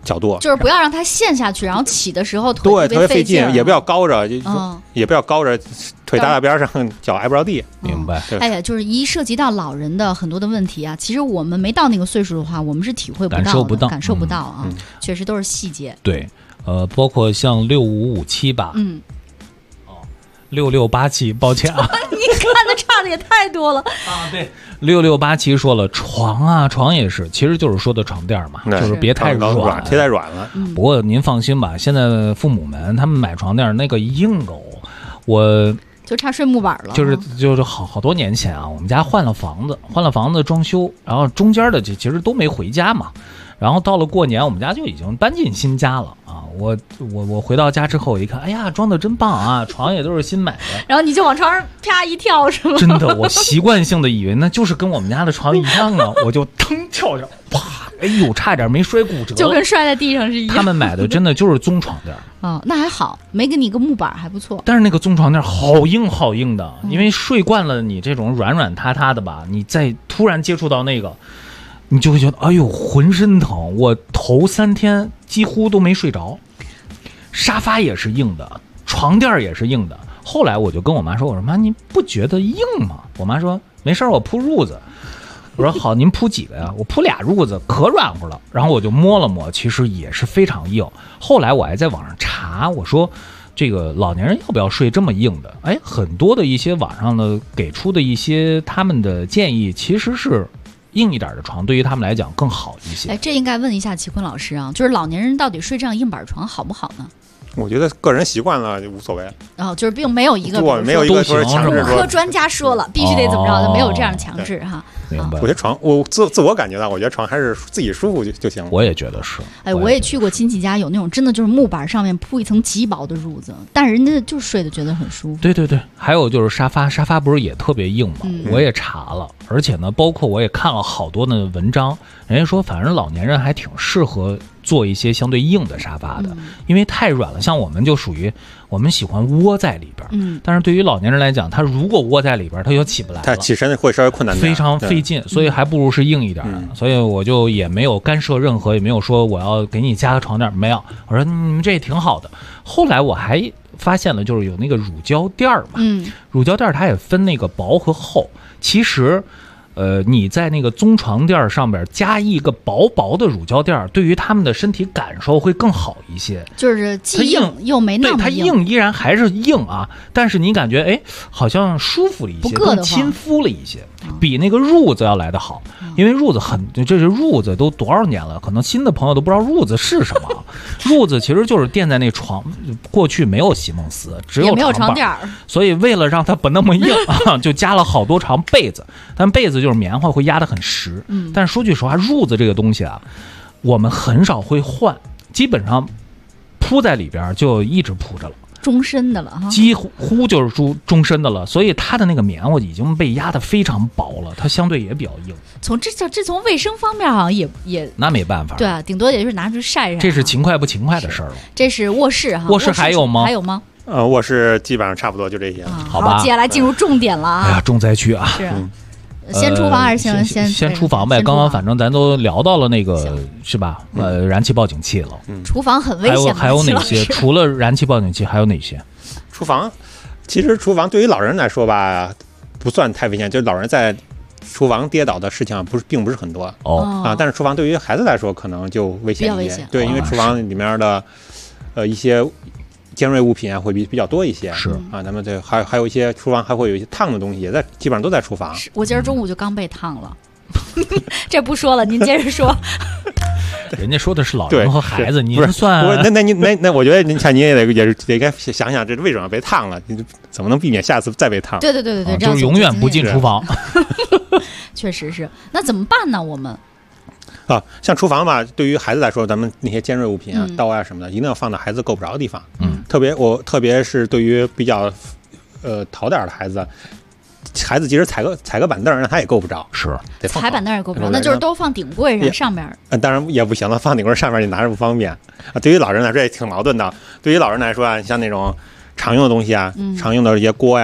角度， 就是不要让它陷下去，然后起的时候腿对特别费劲， 也不要高着，也不要高着腿搭在边上，脚挨不着地。 明白？ 哎呀，就是一涉及到老人的很多的问题啊，其实我们没到那个岁数的话，我们是体会不到的，感受不到啊，确实都是细节。 对，包括像6557吧，6687，抱歉啊， 你看的差的也太多了啊！对，6687说了，床也是，其实就是说的床垫嘛，就是别太软， 贴太软了。 不过您放心吧，现在父母们他们买床垫那个硬狗，我就差睡木板了。 就是好多年前啊，我们家换了房子装修，然后中间的其实都没回家嘛。然后到了过年，我们家就已经搬进新家了啊！我回到家之后一看，哎呀，装的真棒啊，床也都是新买的。 然后你就往床上啪一跳，是吗？ 真的，我习惯性的以为那就是跟我们家的床一样啊，我就腾跳上，啪，哎呦，差点没摔骨折， 就跟摔在地上是一样。 他们买的真的就是棕床垫哦，那还好，没给你个木板还不错。 但是那个棕床垫好硬的，因为睡惯了你这种软软塌塌的吧，你再突然接触到那个。你就会觉得哎呦浑身疼，我头3天几乎都没睡着，沙发也是硬的，床垫也是硬的。后来我就跟我妈说，我说妈，你不觉得硬吗？我妈说没事，我铺褥子。我说好，您铺几个呀？我铺俩褥子，可软乎了。然后我就摸了摸，其实也是非常硬。后来我还在网上查，我说这个老年人要不要睡这么硬的？哎，很多的一些网上的给出的一些他们的建议，其实是硬一点的床对于他们来讲更好一些。 哎，这应该问一下齐坤老师啊，就是老年人到底睡这样硬板床好不好呢？ 我觉得个人习惯了就无所谓。 就是并没有一个没有一个说强制说专家说了必须得怎么着的，没有这样强制哈。 明白。 我觉得床，我自我感觉到，我觉得床还是自己舒服就行了。 我也觉得是。 哎，我也去过亲戚家，有那种真的就是木板上面铺一层极薄的褥子，但是人家就睡得觉得很舒服。 对，还有就是沙发不是也特别硬吗？我也查了，而且呢，包括我也看了好多的文章，人家说反正老年人还挺适合做一些相对硬的沙发的，因为太软了。像我们就属于我们喜欢窝在里边，但是对于老年人来讲，他如果窝在里边，他就起不来了， 他起身会稍微困难点， 非常费劲，所以还不如是硬一点的。所以我就也没有干涉任何，也没有说我要给你加个床垫，没有。我说你们这也挺好的。后来我还发现了，就是有那个乳胶垫嘛，乳胶垫它也分那个薄和厚，其实。你在那个棕床垫上边加一个薄薄的乳胶垫，对于他们的身体感受会更好一些。 就是既硬又没那么硬， 对，它硬依然还是硬啊，但是你感觉哎，好像舒服了一些，更亲肤了一些，比那个褥子要来得好。因为褥子这是褥子都多少年了，可能新的朋友都不知道褥子是什么。褥子其实就是垫在那床，过去没有席梦思，只有也没有床垫， 所以为了让它不那么硬啊，就加了好多床被子，但被子就是棉花会压得很实。但是说句实话，褥子这个东西啊，我们很少会换，基本上铺在里边就一直铺着了。 终身的了哈， 几乎就是终身的了，所以它的那个棉花已经被压得非常薄了，它相对也比较硬。 从卫生方面好像也那没办法， 对啊，顶多也就是拿出晒晒。 这是勤快不勤快的事儿了。 这是卧室哈， 卧室还有吗？ 还有吗？ 卧室基本上差不多就这些了。 好吧， 接下来进入重点了啊！ 哎呀，重灾区啊！ 是。先厨房还是先厨房呗？刚刚反正咱都聊到了那个是吧？燃气报警器了。 厨房很危险。 还有哪些？除了燃气报警器，还有哪些？ 厨房，其实厨房对于老人来说吧，不算太危险，就是老人在厨房跌倒的事情并不是很多但是厨房对于孩子来说可能就危险一些。对，因为厨房里面的一些尖锐物品啊会比较多一些。 是啊，咱们这还有一些厨房还会有一些烫的东西，基本上都在厨房。 我今儿中午就刚被烫了。这不说了，您接着说。 人家说的是老人和孩子，您算那我觉得您也得该想想这为什么被烫了，你怎么能避免下次再被烫？ 对， 就是永远不进厨房。 确实是，那怎么办呢？我们像厨房吧，对于孩子来说，咱们那些尖锐物品啊、刀啊什么的，一定要放到孩子够不着的地方。特别是对于比较淘点的孩子。孩子即使踩个板凳，让他也够不着。 是， 踩板凳也够不着，那就是都放顶柜上面。 当然也不行了，放顶柜上面你拿着不方便啊。对于老人来说也挺矛盾的。对于老人来说啊，像那种常用的东西啊，常用的一些锅呀、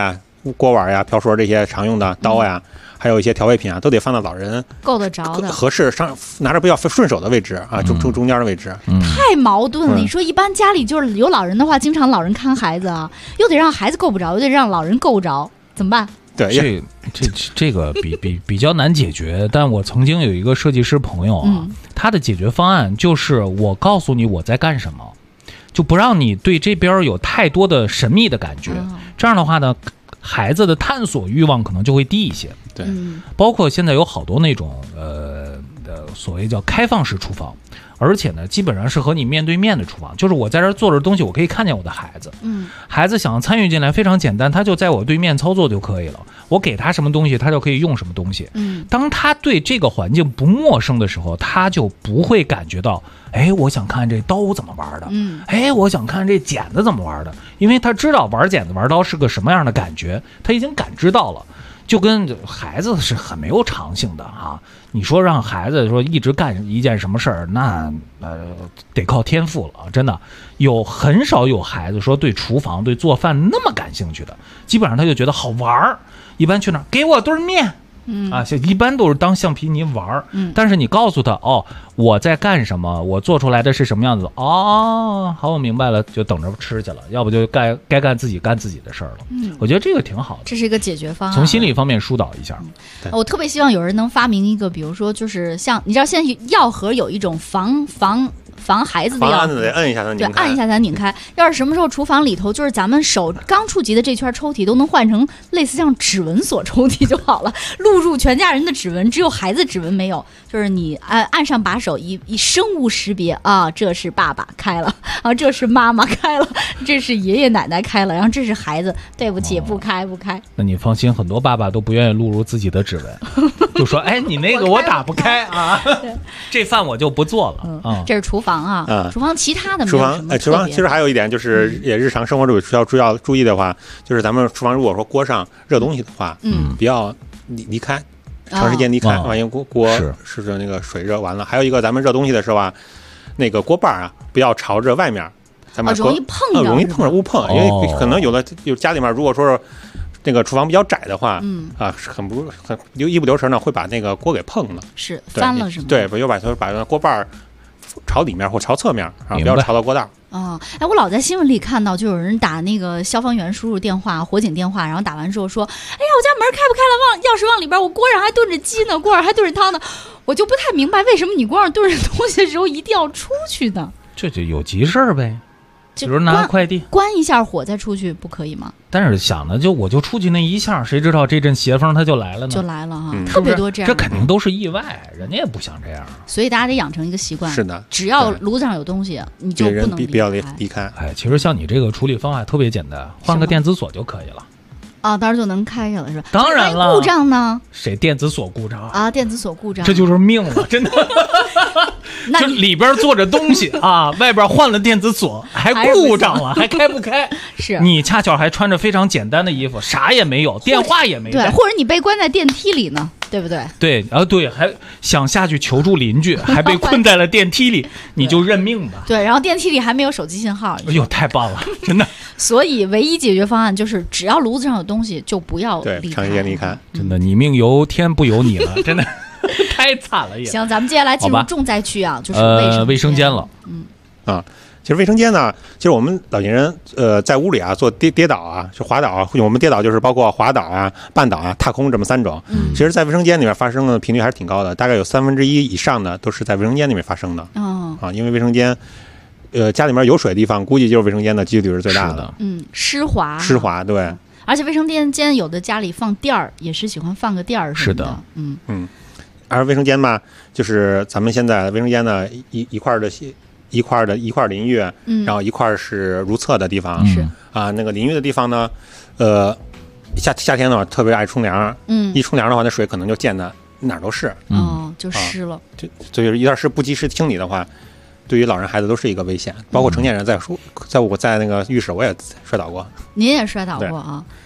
锅碗呀、瓢勺这些常用的刀呀，还有一些调味品啊，都得放到老人够得着的、 合适拿着比较顺手的位置啊，中间的位置。 太矛盾了。你说一般家里就是有老人的话，经常老人看孩子啊，又得让孩子够不着，又得让老人够不着，怎么办？ 对， 这个比较难解决。但我曾经有一个设计师朋友啊，他的解决方案就是我告诉你我在干什么，就不让你对这边有太多的神秘的感觉。这样的话呢，孩子的探索欲望可能就会低一些。 对， 包括现在有好多那种所谓叫开放式厨房。而且呢，基本上是和你面对面的厨房，就是我在这儿做着东西，我可以看见我的孩子。孩子想参与进来非常简单，他就在我对面操作就可以了。我给他什么东西，他就可以用什么东西。当他对这个环境不陌生的时候，他就不会感觉到，哎，我想看这刀怎么玩的，哎，我想看这剪子怎么玩的，因为他知道玩剪子玩刀是个什么样的感觉，他已经感知到了。就跟孩子是很没有长性的啊！你说让孩子说一直干一件什么事儿，那得靠天赋了，真的很少有孩子说对厨房对做饭那么感兴趣的，基本上他就觉得好玩儿，一般去哪儿给我堆面。一般都是当橡皮泥玩儿。但是你告诉他哦，我在干什么，我做出来的是什么样子，哦，好，我明白了，就等着吃去了，要不就该干自己的事儿了。我觉得这个挺好的， 这是一个解决方案， 从心理方面疏导一下。 我特别希望有人能发明一个，比如说就是像你知道现在药盒有一种防孩子的药盒， 得摁一下才拧开， 对，按一下才拧开。要是什么时候厨房里头就是咱们手刚触及的这圈抽屉都能换成类似像指纹锁抽屉就好了，录入全家人的指纹，只有孩子指纹没有，就是你按上把手以生物识别啊，这是爸爸开了啊，这是妈妈开了，这是爷爷奶奶开了，然后这是孩子，对不起，不开。 那你放心，很多爸爸都不愿意录入自己的指纹，就说哎，你那个我打不开啊，这饭我就不做了。 这是厨房啊，厨房其他的没有什么。 厨房其实还有一点就是也日常生活中需要注意的话，就是咱们厨房如果说锅上热东西的话，不要离开。长时间离开，万一锅是那个水热完了。还有一个，咱们热东西的时候啊，那个锅把啊，不要朝着外面，咱们容易碰着误碰，因为可能有家里面如果说是那个厨房比较窄的话，很一不留神呢，会把那个锅给碰了， 是翻了是吗？ 对，又把锅把朝里面或朝侧面啊，不要朝到锅道。 我老在新闻里看到，就有人打那个消防员输入电话、火警电话，然后打完之后说：“哎呀，我家门开不开了？钥匙忘里边，我锅上还炖着鸡呢，锅上还炖着汤呢。”我就不太明白，为什么你锅上炖着东西的时候一定要出去呢？ 这就有急事儿呗，比如拿快递， 关一下火再出去，不可以吗？ 但是想的我就出去那一下，谁知道这阵邪风它就来了呢？ 就来了哈，特别多这样， 这肯定都是意外，人家也不想这样。 所以大家得养成一个习惯， 是的， 只要炉子上有东西，你就不能离开。 哎，其实像你这个处理方法特别简单，换个电子锁就可以了。 到时候就能开开了是吧？ 当然了， 故障呢？ 谁电子锁故障啊？电子锁故障， 这就是命了，真的。就里边做着东西啊，外边换了电子锁，还故障了，还开不开。 是你恰巧还穿着非常简单的衣服，啥也没有，电话也没带， 对，或者你被关在电梯里呢，对不对？ 对，对，还想下去求助邻居，还被困在了电梯里，你就认命吧。 对，然后电梯里还没有手机信号。 哎呦，太棒了，真的。 所以唯一解决方案就是，只要炉子上有东西，就不要离开。 长时间离开， 真的，你命由天不由你了，真的。太惨了也。 行，咱们接下来进入重灾区啊，就是卫生间了。 其实卫生间呢，其实我们老年人在屋里啊做跌倒啊，就滑倒啊，我们跌倒就是包括滑倒啊、绊倒啊、踏空这么3种。其实，在卫生间里面发生的频率还是挺高的，大概有1/3以上的都是在卫生间里面发生的。因为卫生间，家里面有水的地方，估计就是卫生间的几率是最大的。 湿滑， 对。 而且卫生间有的家里放垫儿，也是喜欢放个垫儿什么的。 而卫生间嘛，就是咱们现在卫生间呢一块淋浴，然后一块是如厕的地方。 是那个淋浴的地方呢，夏天的话特别爱冲凉。一冲凉的话，那水可能就溅的哪儿都是。 就湿了。 就是要是不及时清理的话，对于老人孩子都是一个危险。包括成年人在我在那个浴室我也摔倒过。 您也摔倒过啊？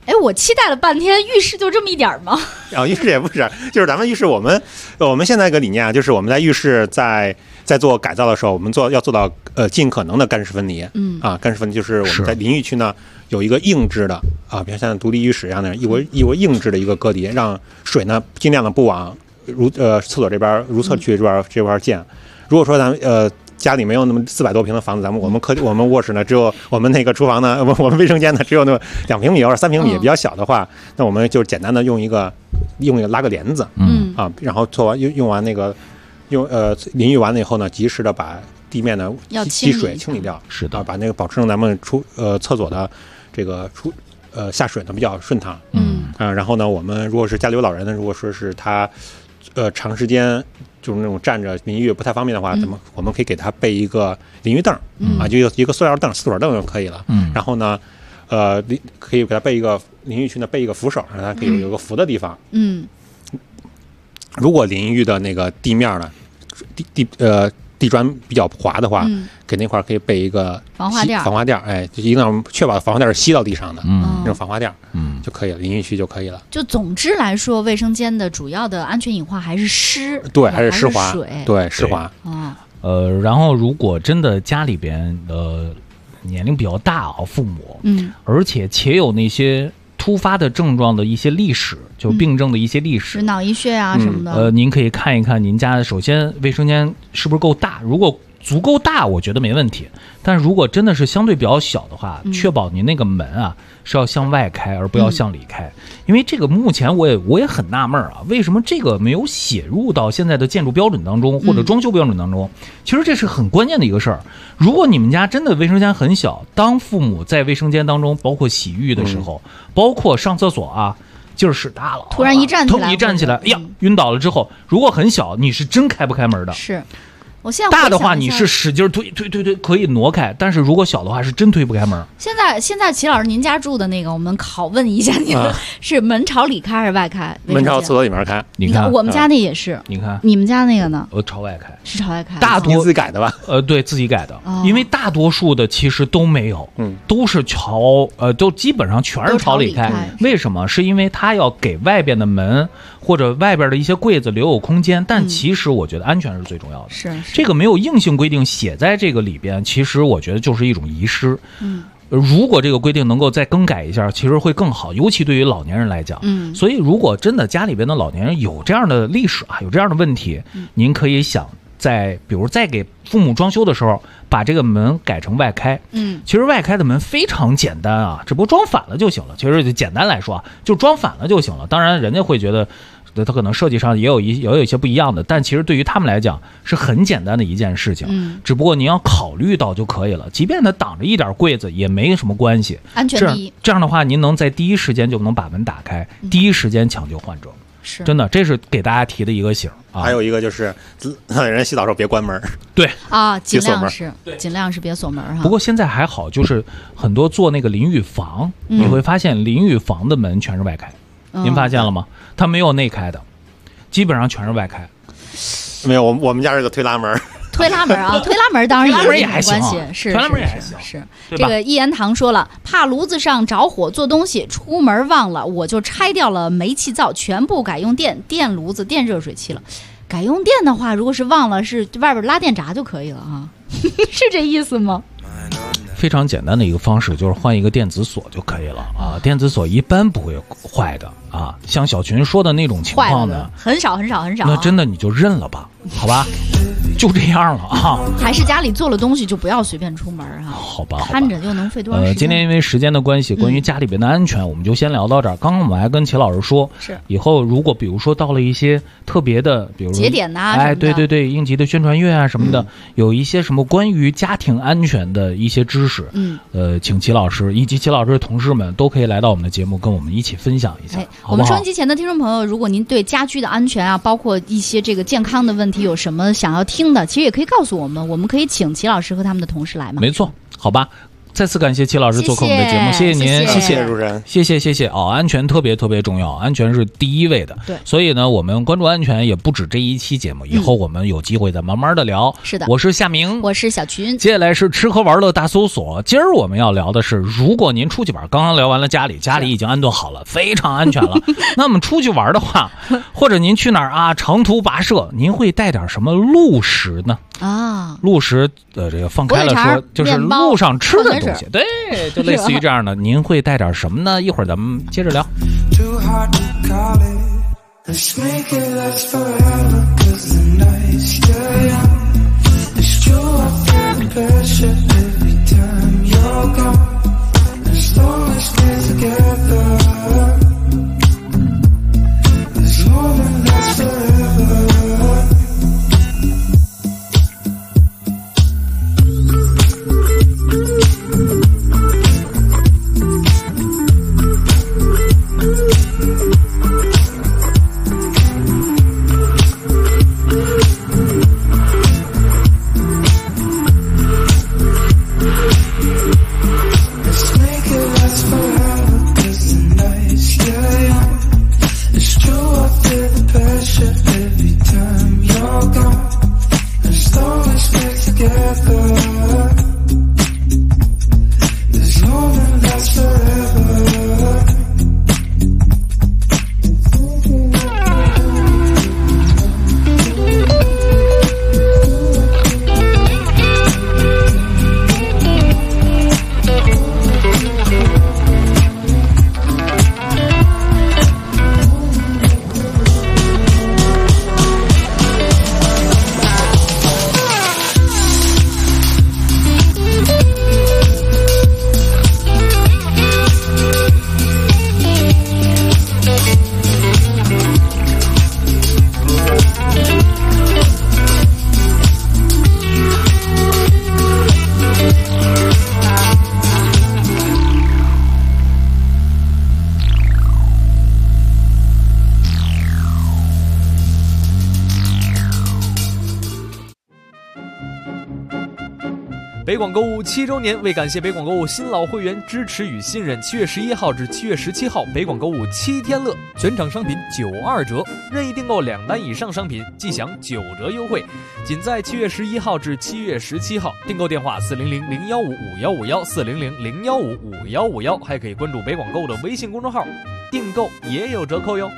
哎，我期待了半天，浴室就这么一点吗？ 浴室也不是，就是咱们浴室，我们现在一个理念啊，就是我们在浴室在做改造的时候，我们要做到尽可能的干湿分离。干湿分离就是我们在淋浴区呢有一个硬质的啊，比如像独立浴室一样的一为硬质的一个隔离，让水呢尽量的不往厕所这边如厕区这边溅。如果说咱们家里没有那么400多平的房子，我们卧室呢只有我们那个厨房呢，我们卫生间呢只有那么2平米或者3平米，比较小的话，那我们就简单的用一个拉个帘子，然后做完用完那个淋浴完了以后呢，及时的把地面的积水清理掉， 是的， 把那个保持咱们厕所的这个下水呢比较顺畅，然后呢，我们如果是家里有老人呢，如果说是他长时间就是那种站着淋浴不太方便的话，我们可以给他备一个淋浴凳，就一个塑料凳、4腿凳就可以了。然后呢，可以给他备一个淋浴区呢备一个扶手，让他可以有个扶的地方。如果淋浴的那个地面呢，地砖比较滑的话，给那块可以备一个防滑垫，哎，就一定要确保防滑垫是吸到地上的，那种防滑垫，就可以了，淋浴区就可以了。 就总之来说，卫生间的主要的安全隐患还是湿， 对，还是湿滑， 对， 湿滑。 然后如果真的家里边年龄比较大啊，父母，而且有那些突发的症状的一些历史，就病症的一些历史， 脑溢血啊什么的。 您可以看一看您家的，首先卫生间是不是够大？如果足够大，我觉得没问题。但如果真的是相对比较小的话，确保您那个门啊是要向外开，而不要向里开。因为这个目前我也很纳闷啊，为什么这个没有写入到现在的建筑标准当中或者装修标准当中？其实这是很关键的一个事儿。如果你们家真的卫生间很小，当父母在卫生间当中，包括洗浴的时候，包括上厕所啊，劲儿使大了， 突然一站起来， 哎呀，晕倒了之后，如果很小，你是真开不开门的。 是。我现在大的话你是使劲推可以挪开，但是如果小的话是真推不开门。 现在齐老师您家住的那个，我们拷问一下您，是门朝里开还是外开？ 门朝厕所里面开。 你看我们家那也是。 你看你们家那个呢？ 朝外开。 是朝外开。 大多自己改的吧？ 对自己改的，因为大多数的其实都没有，都是都基本上全是朝里开。为什么？是因为他要给外边的门或者外边的一些柜子留有空间，但其实我觉得安全是最重要的。 是这个没有硬性规定写在这个里边，其实我觉得就是一种遗失。如果这个规定能够再更改一下，其实会更好，尤其对于老年人来讲。所以如果真的家里边的老年人有这样的历史啊，有这样的问题，您可以想比如在给父母装修的时候，把这个门改成外开。其实外开的门非常简单啊，只不过装反了就行了。其实简单来说啊，就装反了就行了。当然人家会觉得它可能设计上也有一些不一样的，但其实对于他们来讲是很简单的一件事情。只不过您要考虑到就可以了，即便它挡着一点柜子也没什么关系， 安全第一。 这样的话，您能在第一时间就能把门打开，第一时间抢救患者。 是真的，这是给大家提的一个醒啊。 还有一个就是人洗澡时候别关门。 对啊，尽量是别锁门哈。 不过现在还好，就是很多做那个淋浴房，你会发现淋浴房的门全是外开。您发现了吗？它没有内开的，基本上全是外开。 没有，我们家是个推拉门。 推拉门啊，推拉门当然也没关系，是推拉门也还行。 是这个一言堂说了，怕炉子上着火做东西，出门忘了，我就拆掉了煤气灶，全部改用电炉子、电热水器了。改用电的话，如果是忘了，是外边拉电闸就可以了啊，是这意思吗？ 非常简单的一个方式就是换一个电子锁就可以了啊，电子锁一般不会坏的啊。像小群说的那种情况呢， 很少， 那真的你就认了吧，好吧，就这样了啊。 还是家里做了东西就不要随便出门哈。 好吧， 看着就能费多长时间。 今天因为时间的关系，关于家里边的安全，我们就先聊到这儿。刚刚我们还跟齐老师说， 是以后如果比如说到了一些特别的，比如节点呐， 对，应急的宣传乐啊什么的，有一些什么关于家庭安全的一些知识，请齐老师以及齐老师的同事们都可以来到我们的节目，跟我们一起分享一下。 我们收音机前的听众朋友，如果您对家居的安全啊，包括一些这个健康的问题有什么想要听的，其实也可以告诉我们，我们可以请齐老师和他们的同事来嘛。 没错，好吧。 再次感谢齐老师做客我们的节目，谢谢您， 谢谢主持人， 谢谢哦，安全特别重要，安全是第一位的。 对， 所以呢，我们关注安全也不止这一期节目，以后我们有机会再慢慢的聊。 是的， 我是夏明， 我是小群， 接下来是吃喝玩乐大搜索。今儿我们要聊的是，如果您出去玩，刚刚聊完了家里已经安顿好了，非常安全了。那么出去玩的话，或者您去哪儿啊，长途跋涉，您会带点什么路食呢？啊，路食这个放开了说，就是路上吃的东西，对，就类似于这样的。您会带点什么呢？一会儿咱们接着聊。 北广购物7周年，为感谢北广购物新老会员支持与信任，7月11号至7月17号，北广购物7天乐，全场商品92折，任意订购2单以上商品即享9折优惠，仅在7月11号至7月17号。订购电话400-015-5151，400-015-5151，还可以关注北广购物的微信公众号，订购也有折扣哟。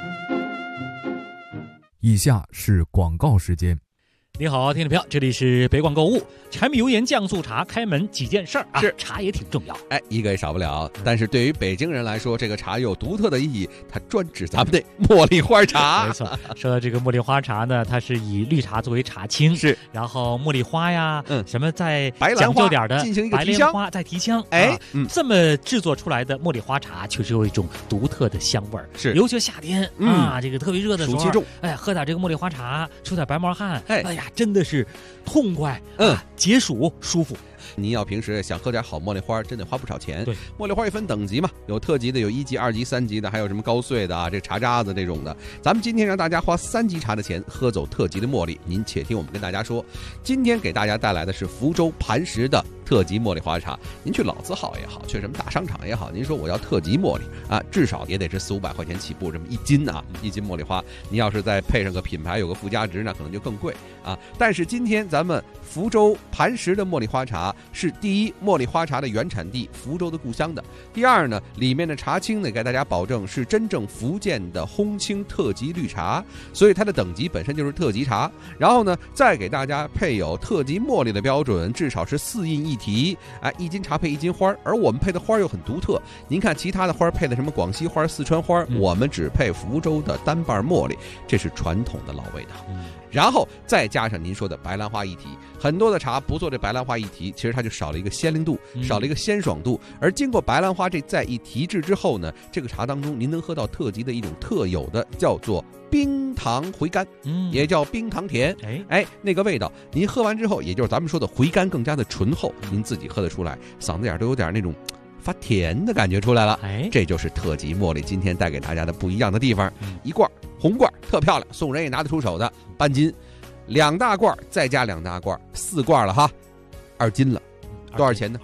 以下是广告时间。 你好，听众朋友，这里是北广购物。柴米油盐酱醋茶开门几件事儿啊， 是茶也挺重要， 哎，一个也少不了。但是对于北京人来说，这个茶有独特的意义，它专指咱们的茉莉花茶。 没错，说到这个茉莉花茶呢，它是以绿茶作为茶青， 是， 然后茉莉花呀，什么再白兰花点的进行一个提香，白莲花再提香， 哎， 这么制作出来的茉莉花茶，确实有一种独特的香味儿。 是， 尤其夏天啊，这个特别热的时候， 暑气重， 哎，喝点这个茉莉花茶，出点白毛汗， 哎呀，真的是痛快，解暑舒服。 您要平时想喝点好茉莉花，真得花不少钱。 对， 茉莉花也分等级嘛，有特级的，有1级、2级、3级的，还有什么高碎的啊，这茶渣子这种的。咱们今天让大家花3级茶的钱喝走特级的茉莉，您且听我们跟大家说，今天给大家带来的是福州磐石的特级茉莉花茶。您去老字号也好，去什么大商场也好，您说我要特级茉莉啊，至少也得是400-500块钱起步，这么1斤啊，1斤茉莉花。您要是再配上个品牌，有个附加值，那可能就更贵啊。但是今天咱们福州磐石的茉莉花茶是第一，茉莉花茶的原产地福州的故乡的；第二呢，里面的茶青呢，给大家保证是真正福建的烘青特级绿茶，所以它的等级本身就是特级茶。然后呢，再给大家配有特级茉莉的标准，至少是4印1提，哎，1斤茶配1斤花，而我们配的花又很独特。您看其他的花配的什么广西花、四川花，我们只配福州的单瓣茉莉，这是传统的老味道。然后再加上您说的白兰花1提，很多的茶不做这白兰花1提，其实它就少了一个鲜灵度，少了一个鲜爽度。而经过白兰花这再一提制之后呢，这个茶当中您能喝到特级的一种特有的叫做冰糖回甘，也叫冰糖甜。哎，那个味道您喝完之后，也就是咱们说的回甘更加的醇厚，您自己喝得出来，嗓子眼都有点那种发甜的感觉出来了。这就是特级茉莉今天带给大家的不一样的地方。一罐红罐特漂亮，送人也拿得出手的，半斤，2大罐再加2大罐，4罐了哈，2斤了，多少钱呢？ 2斤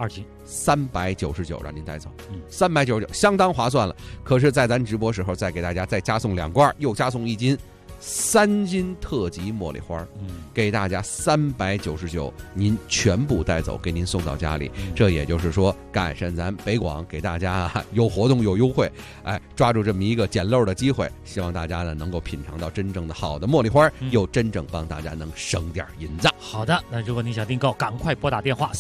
399让您带走，399相当划算了。可是，在咱直播时候再给大家再加送2罐，又加送1斤。3斤特级茉莉花，给大家399，您全部带走，给您送到家里。这也就是说，赶上咱北广给大家有活动有优惠，哎，抓住这么一个捡漏的机会，希望大家呢能够品尝到真正的好的茉莉花，又真正帮大家能省点银子。 好的，那如果您想订购，赶快拨打电话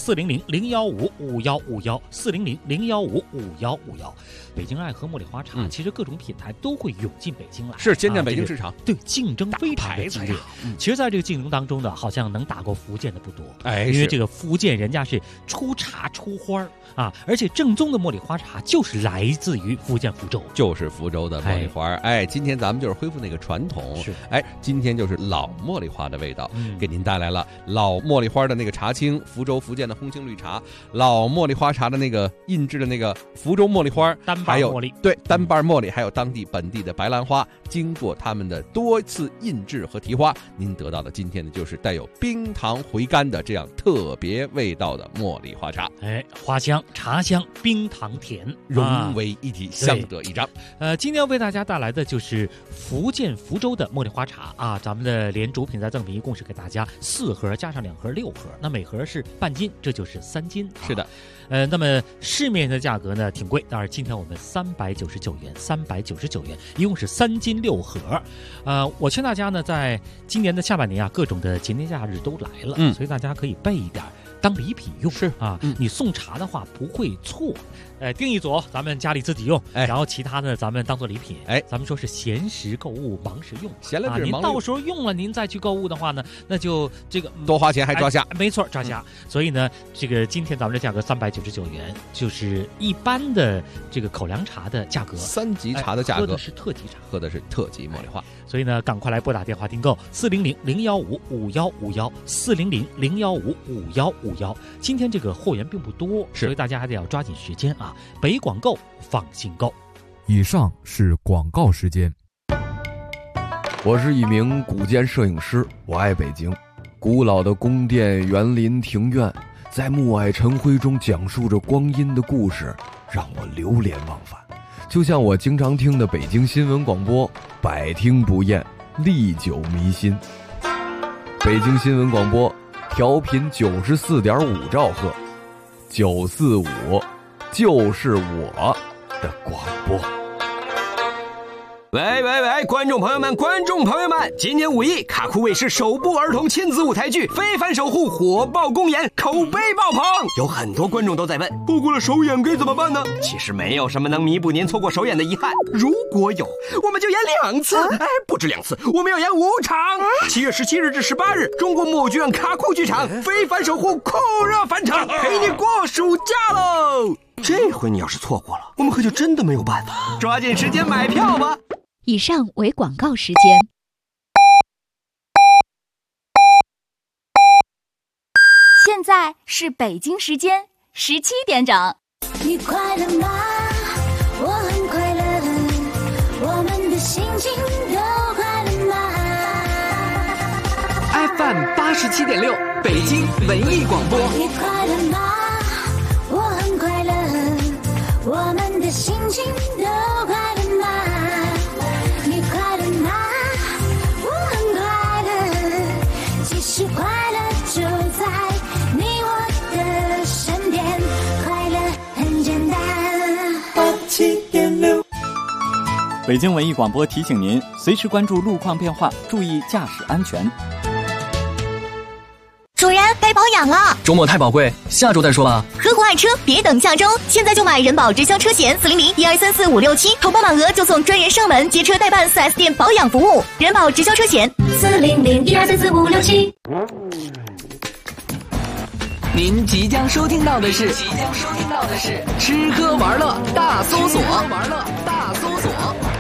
400-015-5151，400-015-5151。北京爱喝茉莉花茶，其实各种品牌都会涌进北京来， 是先占北京市场， 对，竞争非常的激烈。其实，在这个竞争当中呢，好像能打过福建的不多，因为这个福建人家是出茶出花啊，而且正宗的茉莉花茶就是来自于福建福州， 就是福州的茉莉花。哎，今天咱们就是恢复那个传统，今天就是老茉莉花的味道，给您带来了老茉莉花的那个茶青，福州福建的红青绿茶，老茉莉花茶的那个印制的那个福州茉莉花，还有对单瓣茉莉，还有当地本地的白兰花，经过他们的多次印制和提花，您得到的今天的就是带有冰糖回甘的这样特别味道的茉莉花茶。 哎，花香、茶香、冰糖甜融为一体，相得益彰。 今天要为大家带来的就是福建福州的茉莉花茶啊，咱们的连主品再赠品一共是给大家4盒加上2盒6盒，那每盒是半斤，这就是3斤。 是的。 那么市面的价格呢挺贵，当然今天我们399元，399元，一共是3斤6盒。我劝大家呢，在今年的下半年啊，各种的节年假日都来了，所以大家可以备一点当礼品用。 是啊，你送茶的话不会错。订一组咱们家里自己用，然后其他的咱们当做礼品。咱们说是闲时购物，忙时用。 闲了您到时候用了，您再去购物的话呢，那就这个多花钱还抓瞎。 没错，抓瞎。所以呢，这个今天咱们的价格399元，就是一般的这个口粮茶的价格 ，3级茶的价格， 喝的是特级茶， 喝的是特级茉莉花。 所以呢，赶快来拨打电话订购400-015-5151，400-015-5151。今天这个货源并不多，所以大家还得要抓紧时间啊！北广购，放心购。 以上是广告时间。 我是一名古建摄影师，我爱北京。古老的宫殿、园林、庭院，在暮霭晨辉中讲述着光阴的故事，让我流连忘返。就像我经常听的北京新闻广播，百听不厌，历久弥新。北京新闻广播调频94.5兆赫，945就是我的广播。 喂，观众朋友们，今年5一，卡酷卫视首部儿童亲子舞台剧《非凡守护》火爆公演，口碑爆棚。有很多观众都在问，错过了首演该怎么办呢？其实没有什么能弥补您错过首演的遗憾，如果有，我们就演2次，不止2次，我们要演5场。7月17日至18日，中国木偶剧院卡酷剧场《非凡守护》酷热返场，陪你过暑假喽！这回你要是错过了，我们可就真的没有办法。抓紧时间买票吧。 以上为广告时间。现在是北京时间17点整。 你快乐吗？我很快乐，我们的心情都快乐吗 ？FM 87.6，北京文艺广播。 你快乐吗？我很快乐，我们的心情都快乐吗？你快乐吗？我很快乐，其实快乐就在你我的身边，快乐很简单。87.6， 北京文艺广播提醒您，随时关注路况变化，注意驾驶安全。 主人，该保养了。 周末太宝贵，下周再说吧。 合伙爱车，别等下周，现在就买人保直销车险400-1234-567，投保满额就送专人上门接车代办 4S 店保养服务。人保直销车险400-1234-567。 您即将收听到的是吃喝玩乐大搜索。